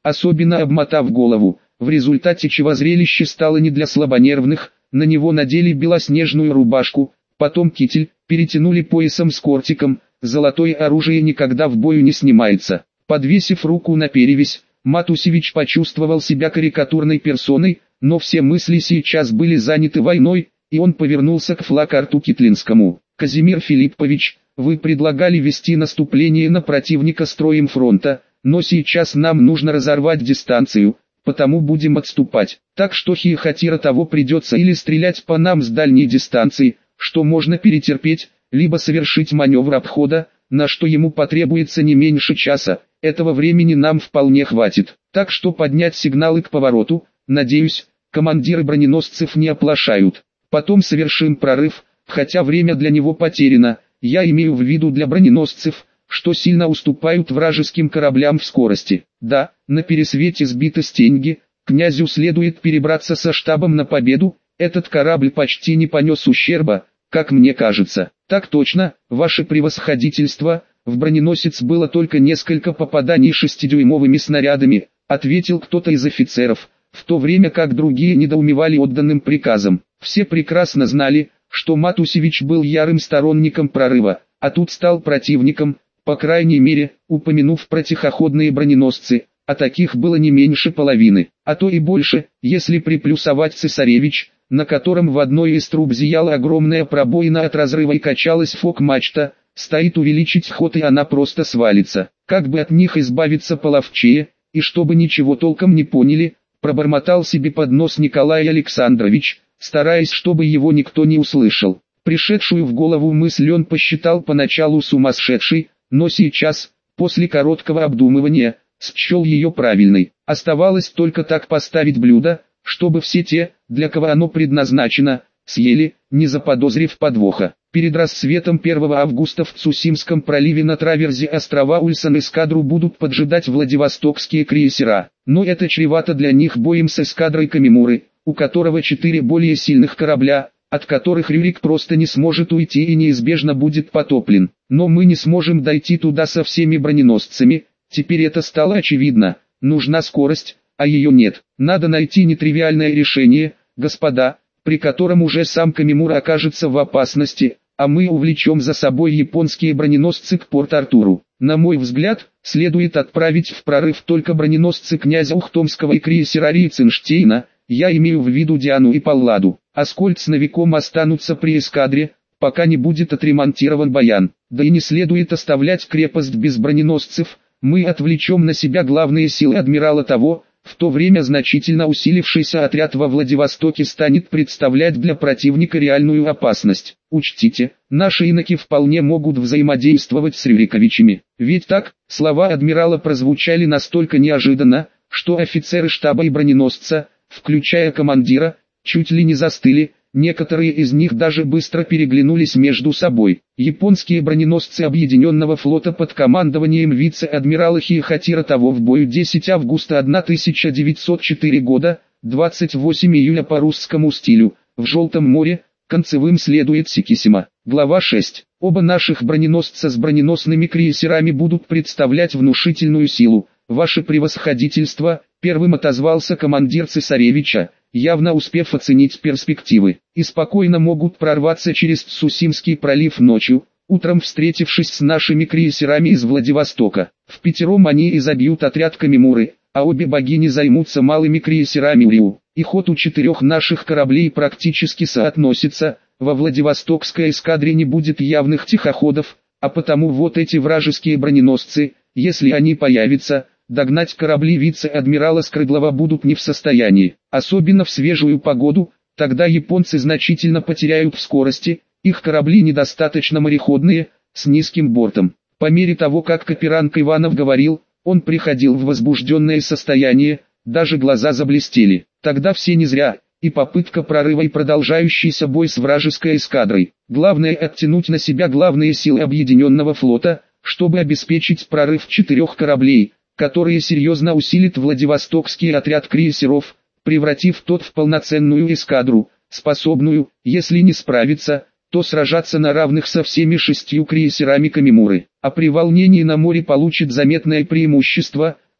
особенно обмотав голову, в результате чего зрелище стало не для слабонервных. На него надели белоснежную рубашку, потом китель, перетянули поясом с кортиком. Золотое оружие никогда в бою не снимается. Подвесив руку на перевязь, Матусевич почувствовал себя карикатурной персоной, но все мысли сейчас были заняты войной, и он повернулся к Флакарту Китлинскому. «Казимир Филиппович, вы предлагали вести наступление на противника строем фронта, но сейчас нам нужно разорвать дистанцию, потому будем отступать. Так что Хиехатира того придется или стрелять по нам с дальней дистанции, что можно перетерпеть, либо совершить маневр обхода, на что ему потребуется не меньше часа. Этого времени нам вполне хватит. Так что поднять сигналы к повороту, надеюсь, командиры броненосцев не оплошают. Потом совершим прорыв, хотя время для него потеряно, я имею в виду для броненосцев, что сильно уступают вражеским кораблям в скорости. Да, на пересвете сбиты стеньги, князю следует перебраться со штабом на победу, этот корабль почти не понес ущерба, как мне кажется. Так точно, ваше превосходительство, в броненосец было только несколько попаданий 6-дюймовыми снарядами, ответил кто-то из офицеров, в то время как другие недоумевали отданным приказом. Все прекрасно знали, что Матусевич был ярым сторонником прорыва, а тут стал противником, по крайней мере, упомянув про тихоходные броненосцы, а таких было не меньше половины, а то и больше, если приплюсовать цесаревич, на котором в одной из труб зияла огромная пробоина от разрыва и качалась фок-мачта, стоит увеличить ход и она просто свалится. Как бы от них избавиться половчее, и чтобы ничего толком не поняли, пробормотал себе под нос Николай Александрович, стараясь, чтобы его никто не услышал. Пришедшую в голову мысль он посчитал поначалу сумасшедшей, но сейчас, после короткого обдумывания, счел ее правильной. Оставалось только так поставить блюдо, чтобы все те, для кого оно предназначено, съели, не заподозрив подвоха. Перед рассветом 1 августа в Цусимском проливе на траверзе острова Ульсан эскадру будут поджидать владивостокские крейсера, но это чревато для них боем с эскадрой Камимуры, у которого 4 более сильных корабля, от которых Рюрик просто не сможет уйти и неизбежно будет потоплен. Но мы не сможем дойти туда со всеми броненосцами, теперь это стало очевидно, нужна скорость, а ее нет. Надо найти нетривиальное решение, господа, при котором уже сам Камимура окажется в опасности, а мы увлечем за собой японские броненосцы к Порт-Артуру. На мой взгляд, следует отправить в прорыв только броненосцы князя Ухтомского и крейсера Рейценштейна, я имею в виду Диану и Палладу. Аскольд с Новиком останутся при эскадре, пока не будет отремонтирован Баян. Да и не следует оставлять крепость без броненосцев, мы отвлечем на себя главные силы адмирала того, в то время значительно усилившийся отряд во Владивостоке станет представлять для противника реальную опасность. Учтите, наши иноки вполне могут взаимодействовать с Рюриковичами. Ведь так, слова адмирала прозвучали настолько неожиданно, что офицеры штаба и броненосца, включая командира, чуть ли не застыли, некоторые из них даже быстро переглянулись между собой. Японские броненосцы Объединенного флота под командованием вице-адмирала Хиехатира того в бою 10 августа 1904 года, 28 июля по русскому стилю, в Желтом море, концевым следует Сикисима. Глава 6. Оба наших броненосца с броненосными крейсерами будут представлять внушительную силу. Ваше превосходительство, первым отозвался командир цесаревича, явно успев оценить перспективы, и спокойно могут прорваться через Цусимский пролив ночью, утром встретившись с нашими крейсерами из Владивостока. Впятером они изобьют отряд Камимуры, а обе богини займутся малыми крейсерами Риу, и ход у 4 наших кораблей практически соотносится, во Владивостокской эскадре не будет явных тихоходов, а потому вот эти вражеские броненосцы, если они появятся, догнать корабли вице-адмирала Скрыдлова будут не в состоянии, особенно в свежую погоду, тогда японцы значительно потеряют в скорости, их корабли недостаточно мореходные, с низким бортом. По мере того, как Каперанг Иванов говорил, он приходил в возбужденное состояние, даже глаза заблестели. Тогда все не зря, и попытка прорыва и продолжающийся бой с вражеской эскадрой. Главное оттянуть на себя главные силы Объединенного флота, чтобы обеспечить прорыв 4 кораблей, которые серьезно усилит Владивостокский отряд крейсеров, превратив тот в полноценную эскадру, способную, если не справиться, то сражаться на равных со всеми 6 крейсерами Камимуры. А при волнении на море получит заметное преимущество,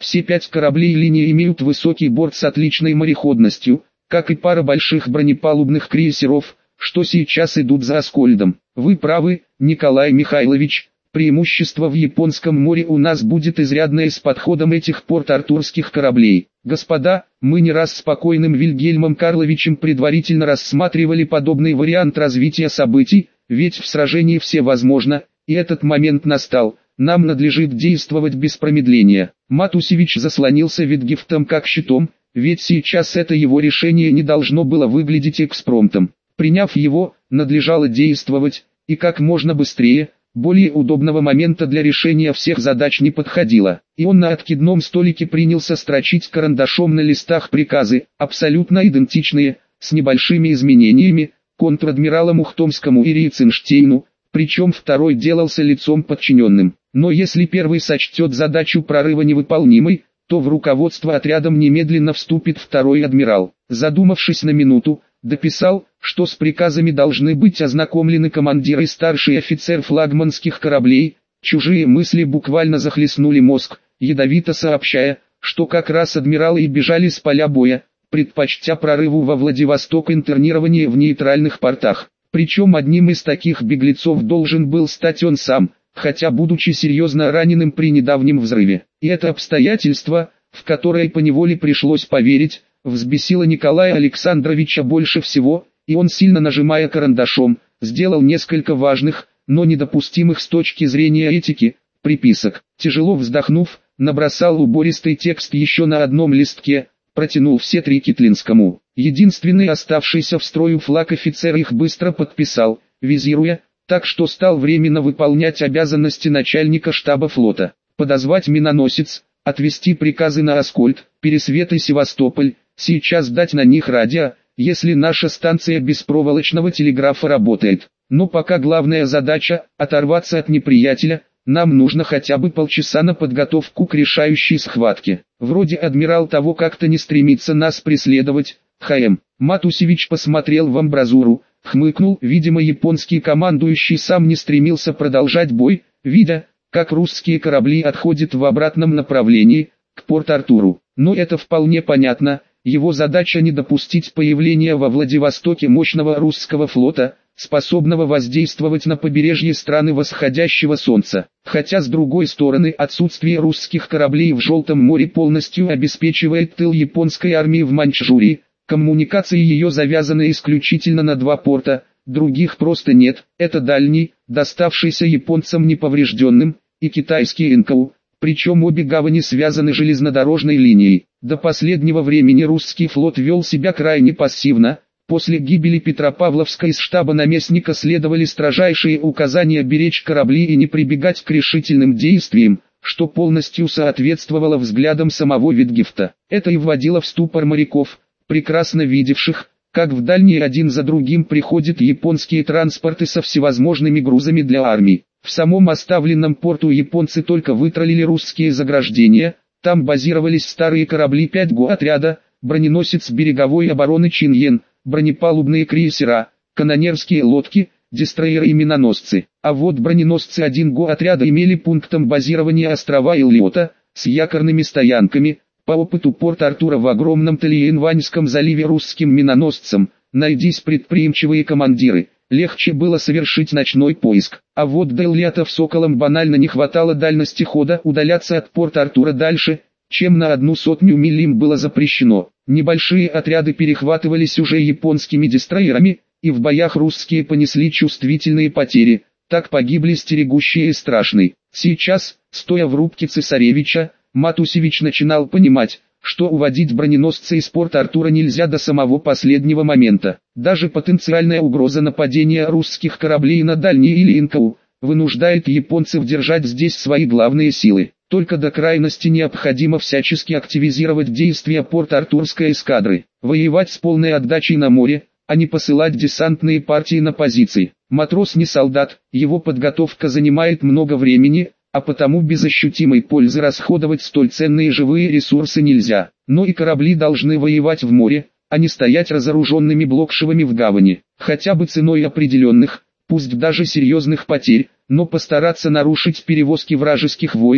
Все 5 кораблей линии имеют высокий борт с отличной мореходностью, как и пара больших бронепалубных крейсеров, что сейчас идут за Аскольдом. Вы правы, Николай Михайлович, преимущество в Японском море у нас будет изрядное с подходом этих порт-артурских кораблей. Господа, мы не раз с покойным Вильгельмом Карловичем предварительно рассматривали подобный вариант развития событий, ведь в сражении все возможно, и этот момент настал. Нам надлежит действовать без промедления. Матусевич заслонился Витгефтом как щитом, ведь сейчас это его решение не должно было выглядеть экспромтом. Приняв его, надлежало действовать, и как можно быстрее. Более удобного момента для решения всех задач не подходило, и он на откидном столике принялся строчить карандашом на листах приказы, абсолютно идентичные, с небольшими изменениями, контр-адмиралу Ухтомскому и Рейценштейну, причем второй делался лицом подчиненным. Но если первый сочтет задачу прорыва невыполнимой, то в руководство отрядом немедленно вступит второй адмирал. Задумавшись на минуту, дописал, что с приказами должны быть ознакомлены командир и старший офицер флагманских кораблей. Чужие мысли буквально захлестнули мозг, ядовито сообщая, что как раз адмиралы и бежали с поля боя, предпочтя прорыву во Владивосток интернирование в нейтральных портах. Причем одним из таких беглецов должен был стать он сам, хотя будучи серьезно раненым при недавнем взрыве. И это обстоятельство, в которое поневоле пришлось поверить, взбесило Николая Александровича больше всего, и он, сильно нажимая карандашом, сделал несколько важных, но недопустимых с точки зрения этики, приписок. Тяжело вздохнув, набросал убористый текст еще на одном листке, протянул все 3 Китлинскому. Единственный оставшийся в строю флаг офицер их быстро подписал, визируя, так что стал временно выполнять обязанности начальника штаба флота. Подозвать миноносец, отвести приказы на Аскольд, Пересвет и Севастополь, сейчас дать на них радио, если наша станция беспроволочного телеграфа работает. Но пока главная задача – оторваться от неприятеля, нам нужно хотя бы полчаса на подготовку к решающей схватке. Вроде адмирал того как-то не стремится нас преследовать, ХМ. Матусевич посмотрел в амбразуру, хмыкнул, видимо японский командующий сам не стремился продолжать бой, видя, как русские корабли отходят в обратном направлении, к Порт-Артуру. Но это вполне понятно, его задача не допустить появления во Владивостоке мощного русского флота, способного воздействовать на побережье страны восходящего солнца. Хотя с другой стороны отсутствие русских кораблей в Желтом море полностью обеспечивает тыл японской армии в Маньчжурии, коммуникации ее завязаны исключительно на 2 порта, других просто нет, это дальний, доставшийся японцам неповрежденным, и китайский Инкоу, причем обе гавани связаны железнодорожной линией. До последнего времени русский флот вел себя крайне пассивно. После гибели Петропавловска из штаба наместника следовали строжайшие указания беречь корабли и не прибегать к решительным действиям, что полностью соответствовало взглядам самого Витгефта. Это и вводило в ступор моряков, прекрасно видевших, как в дальние один за другим приходят японские транспорты со всевозможными грузами для армии. В самом оставленном порту японцы только вытролили русские заграждения, там базировались старые корабли 5-го отряда, броненосец береговой обороны Чиньен, бронепалубные крейсера, канонерские лодки, дестройеры и миноносцы. А вот броненосцы 1-го отряда имели пунктом базирования острова Иллиота, с якорными стоянками. По опыту Порт-Артура в огромном Тальян-Ваньском заливе русским миноносцам, найдись предприимчивые командиры, легче было совершить ночной поиск. А вот до Иллиота в Соколом банально не хватало дальности хода, удаляться от Порт-Артура дальше, чем на 100 миль им было запрещено. Небольшие отряды перехватывались уже японскими дестройерами, и в боях русские понесли чувствительные потери, так погибли Стерегущий и Страшный. Сейчас, стоя в рубке Цесаревича, Матусевич начинал понимать, что уводить броненосцы из Порт-Артура нельзя до самого последнего момента. Даже потенциальная угроза нападения русских кораблей на Дальний или Инкоу вынуждает японцев держать здесь свои главные силы. Только до крайности необходимо всячески активизировать действия Порт-Артурской эскадры, воевать с полной отдачей на море, а не посылать десантные партии на позиции. Матрос не солдат, его подготовка занимает много времени, а потому без ощутимой пользы расходовать столь ценные живые ресурсы нельзя. Но и корабли должны воевать в море, а не стоять разоруженными блокшевыми в гавани, хотя бы ценой определенных, пусть даже серьезных потерь, но постараться нарушить перевозки вражеских войск,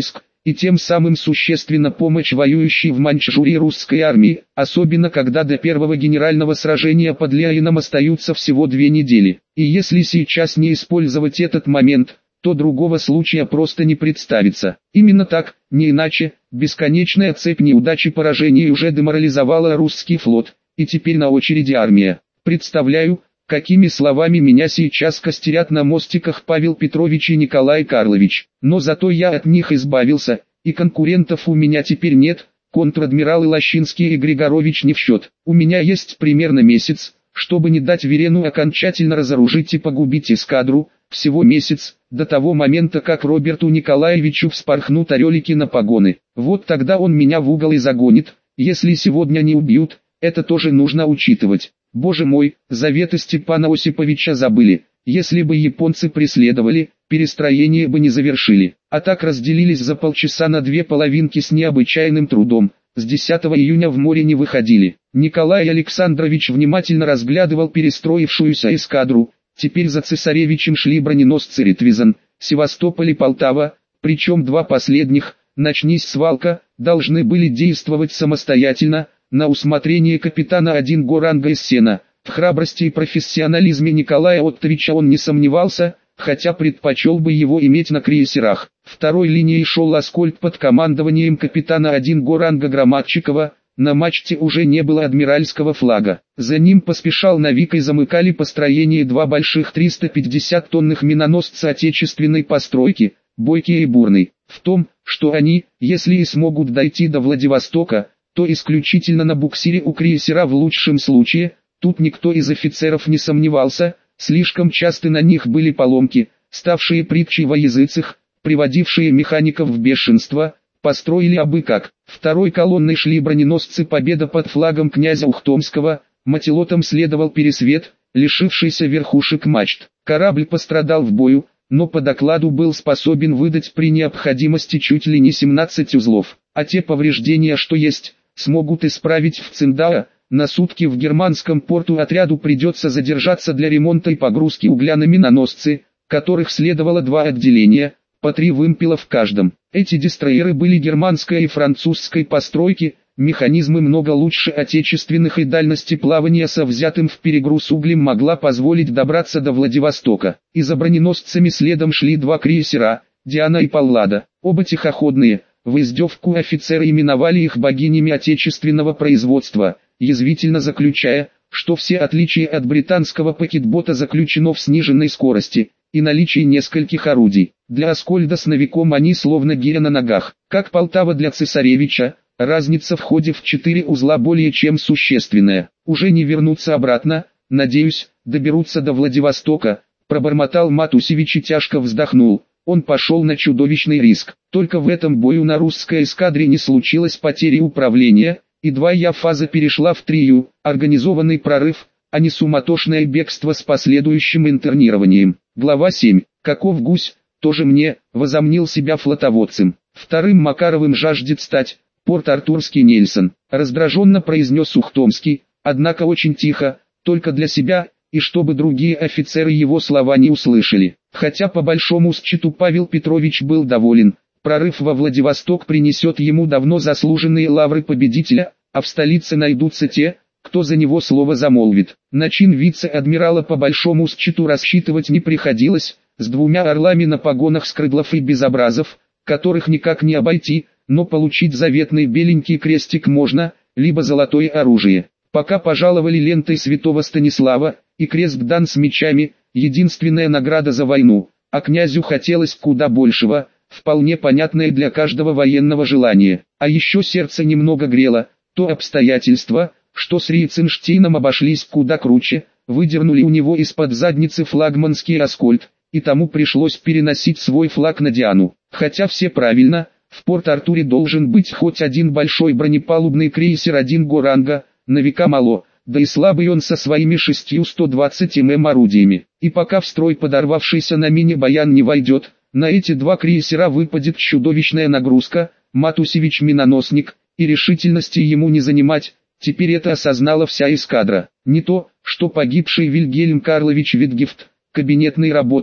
и тем самым существенно помочь воюющей в Маньчжурии русской армии, особенно когда до первого генерального сражения под Ляйном остаются всего 2 недели. И если сейчас не использовать этот момент, то другого случая просто не представится. Именно так, не иначе, бесконечная цепь неудач и поражений уже деморализовала русский флот, и теперь на очереди армия. Представляю, какими словами меня сейчас костерят на мостиках Павел Петрович и Николай Карлович. Но зато я от них избавился, и конкурентов у меня теперь нет, контр-адмиралы Лощинский и Григорович не в счет. У меня есть примерно месяц, чтобы не дать Верену окончательно разоружить и погубить эскадру, всего месяц, до того момента как Роберту Николаевичу вспорхнут орелики на погоны. Вот тогда он меня в угол и загонит, если сегодня не убьют, это тоже нужно учитывать. Боже мой, заветы Степана Осиповича забыли. Если бы японцы преследовали, перестроение бы не завершили. А так разделились за полчаса на 2 половинки с необычайным трудом. С 10 июня в море не выходили. Николай Александрович внимательно разглядывал перестроившуюся эскадру. Теперь за цесаревичем шли броненосцы Ретвизан, Севастополь и Полтава, причем 2 последних, начнись свалка, должны были действовать самостоятельно, на усмотрение капитана 1 ранга Эссена. В храбрости и профессионализме Николая Оттовича он не сомневался, хотя предпочел бы его иметь на крейсерах. Второй линией шел Аскольд под командованием капитана 1 ранга Громадчикова. На мачте уже не было адмиральского флага. За ним поспешал Новик и замыкали построение 2 больших 350-тонных миноносца отечественной постройки, Бойкий и Бурный. В том, что они, если и смогут дойти до Владивостока, то исключительно на буксире у крейсера в лучшем случае, тут никто из офицеров не сомневался, слишком часто на них были поломки, ставшие притчей во языцах, приводившие механиков в бешенство. Построили абы как. Второй колонной шли броненосцы Победа под флагом князя Ухтомского, мотилотом следовал Пересвет, лишившийся верхушек мачт. Корабль пострадал в бою, но по докладу был способен выдать при необходимости чуть ли не 17 узлов, а те повреждения, что есть, смогут исправить в Циндао. На сутки в германском порту отряду придется задержаться для ремонта и погрузки угля на миноносцы, которых следовало 2 отделения, по 3 вымпела в каждом. Эти дестройеры были германской и французской постройки, механизмы много лучше отечественных и дальности плавания со взятым в перегруз углем могла позволить добраться до Владивостока. И за броненосцами следом шли 2 крейсера, Диана и Паллада, оба тихоходные. В издевку офицеры именовали их богинями отечественного производства, язвительно заключая, что все отличия от британского пакетбота заключено в сниженной скорости и наличии нескольких орудий. Для Аскольда с Новиком они словно гиря на ногах, как Полтава для цесаревича, разница в ходе в 4 узла более чем существенная. Уже не вернуться обратно, надеюсь, доберутся до Владивостока, пробормотал Матусевич и тяжко вздохнул. Он пошел на чудовищный риск. Только в этом бою на русской эскадре не случилось потери управления, и 2 фаза перешла в 3, организованный прорыв, а не суматошное бегство с последующим интернированием. Глава 7. Каков гусь, тоже мне, возомнил себя флотоводцем. Вторым Макаровым жаждет стать, Порт-Артурский Нельсон, раздраженно произнес Ухтомский, однако очень тихо, только для себя, и чтобы другие офицеры его слова не услышали. Хотя по большому счету Павел Петрович был доволен, прорыв во Владивосток принесет ему давно заслуженные лавры победителя, а в столице найдутся те, кто за него слово замолвит. На чин вице-адмирала по большому счету рассчитывать не приходилось, с 2 орлами на погонах Скрыдлов и Безобразов, которых никак не обойти, но получить заветный беленький крестик можно, либо золотое оружие. Пока пожаловали лентой святого Станислава, и крест дан с мечами, единственная награда за войну, а князю хотелось куда большего, вполне понятное для каждого военного желание. А еще сердце немного грело, то обстоятельство, что с Риетценштейном обошлись куда круче, выдернули у него из-под задницы флагманский Аскольд, и тому пришлось переносить свой флаг на Диану. Хотя все правильно, в Порт-Артуре должен быть хоть один большой бронепалубный крейсер 1 ранга, Новика мало, да и слабый он со своими 6 120 мм орудиями. И пока в строй подорвавшийся на мине Баян не войдет, на эти 2 крейсера выпадет чудовищная нагрузка, Матусевич миноносник, и решительности ему не занимать. Теперь это осознала вся эскадра. Не то, что погибший Вильгельм Карлович Витгефт, кабинетный работник,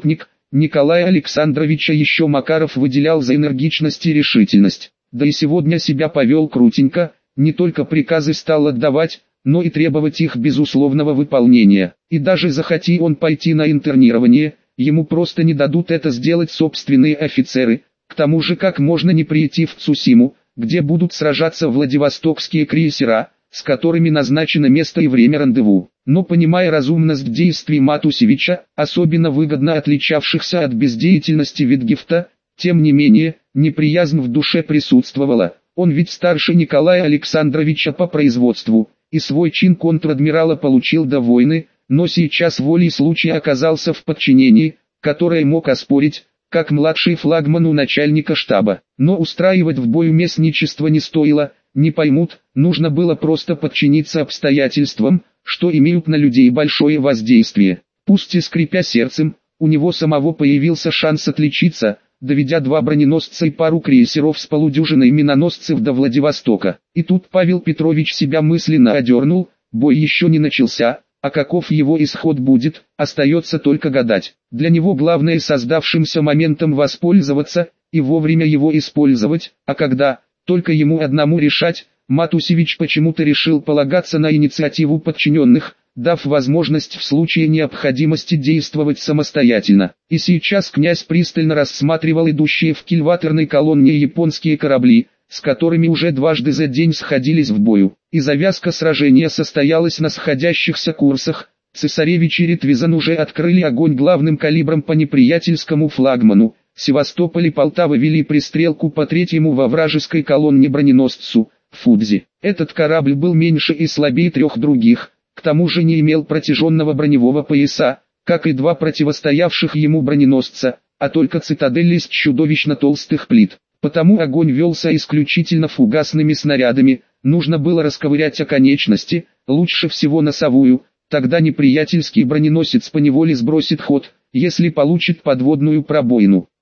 Николая Александровича еще Макаров выделял за энергичность и решительность. Да и сегодня себя повел крутенько, не только приказы стал отдавать, но и требовать их безусловного выполнения. И даже захоти он пойти на интернирование, ему просто не дадут это сделать собственные офицеры. К тому же как можно не прийти в Цусиму, где будут сражаться владивостокские крейсера, с которыми назначено место и время рандеву. Но понимая разумность действий Матусевича, особенно выгодно отличавшихся от бездеятельности Витгефта, тем не менее, неприязнь в душе присутствовала. Он ведь старше Николая Александровича по производству, и свой чин контр-адмирала получил до войны, но сейчас волей случая оказался в подчинении, которое мог оспорить, как младший флагман у начальника штаба. Но устраивать в бою местничество не стоило, не поймут, нужно было просто подчиниться обстоятельствам, что имеют на людей большое воздействие. Пусть и скрипя сердцем, у него самого появился шанс отличиться, доведя 2 броненосца и пару крейсеров с полудюжиной миноносцев до Владивостока. И тут Павел Петрович себя мысленно одернул, бой еще не начался, а каков его исход будет, остается только гадать. Для него главное создавшимся моментом воспользоваться, и вовремя его использовать, а когда, только ему одному решать. Матусевич почему-то решил полагаться на инициативу подчиненных, дав возможность в случае необходимости действовать самостоятельно. И сейчас князь пристально рассматривал идущие в кильваторной колонне японские корабли, с которыми уже дважды за день сходились в бою. И завязка сражения состоялась на сходящихся курсах. Цесаревич и Ретвизан уже открыли огонь главным калибром по неприятельскому флагману. Севастополь и Полтава вели пристрелку по третьему во вражеской колонне броненосцу Фудзи. Этот корабль был меньше и слабее 3 других, к тому же не имел протяженного броневого пояса, как и 2 противостоявших ему броненосца, а только цитадель из чудовищно толстых плит. Потому огонь велся исключительно фугасными снарядами, нужно было расковырять оконечности, лучше всего носовую, тогда неприятельский броненосец поневоле сбросит ход, если получит подводную пробоину.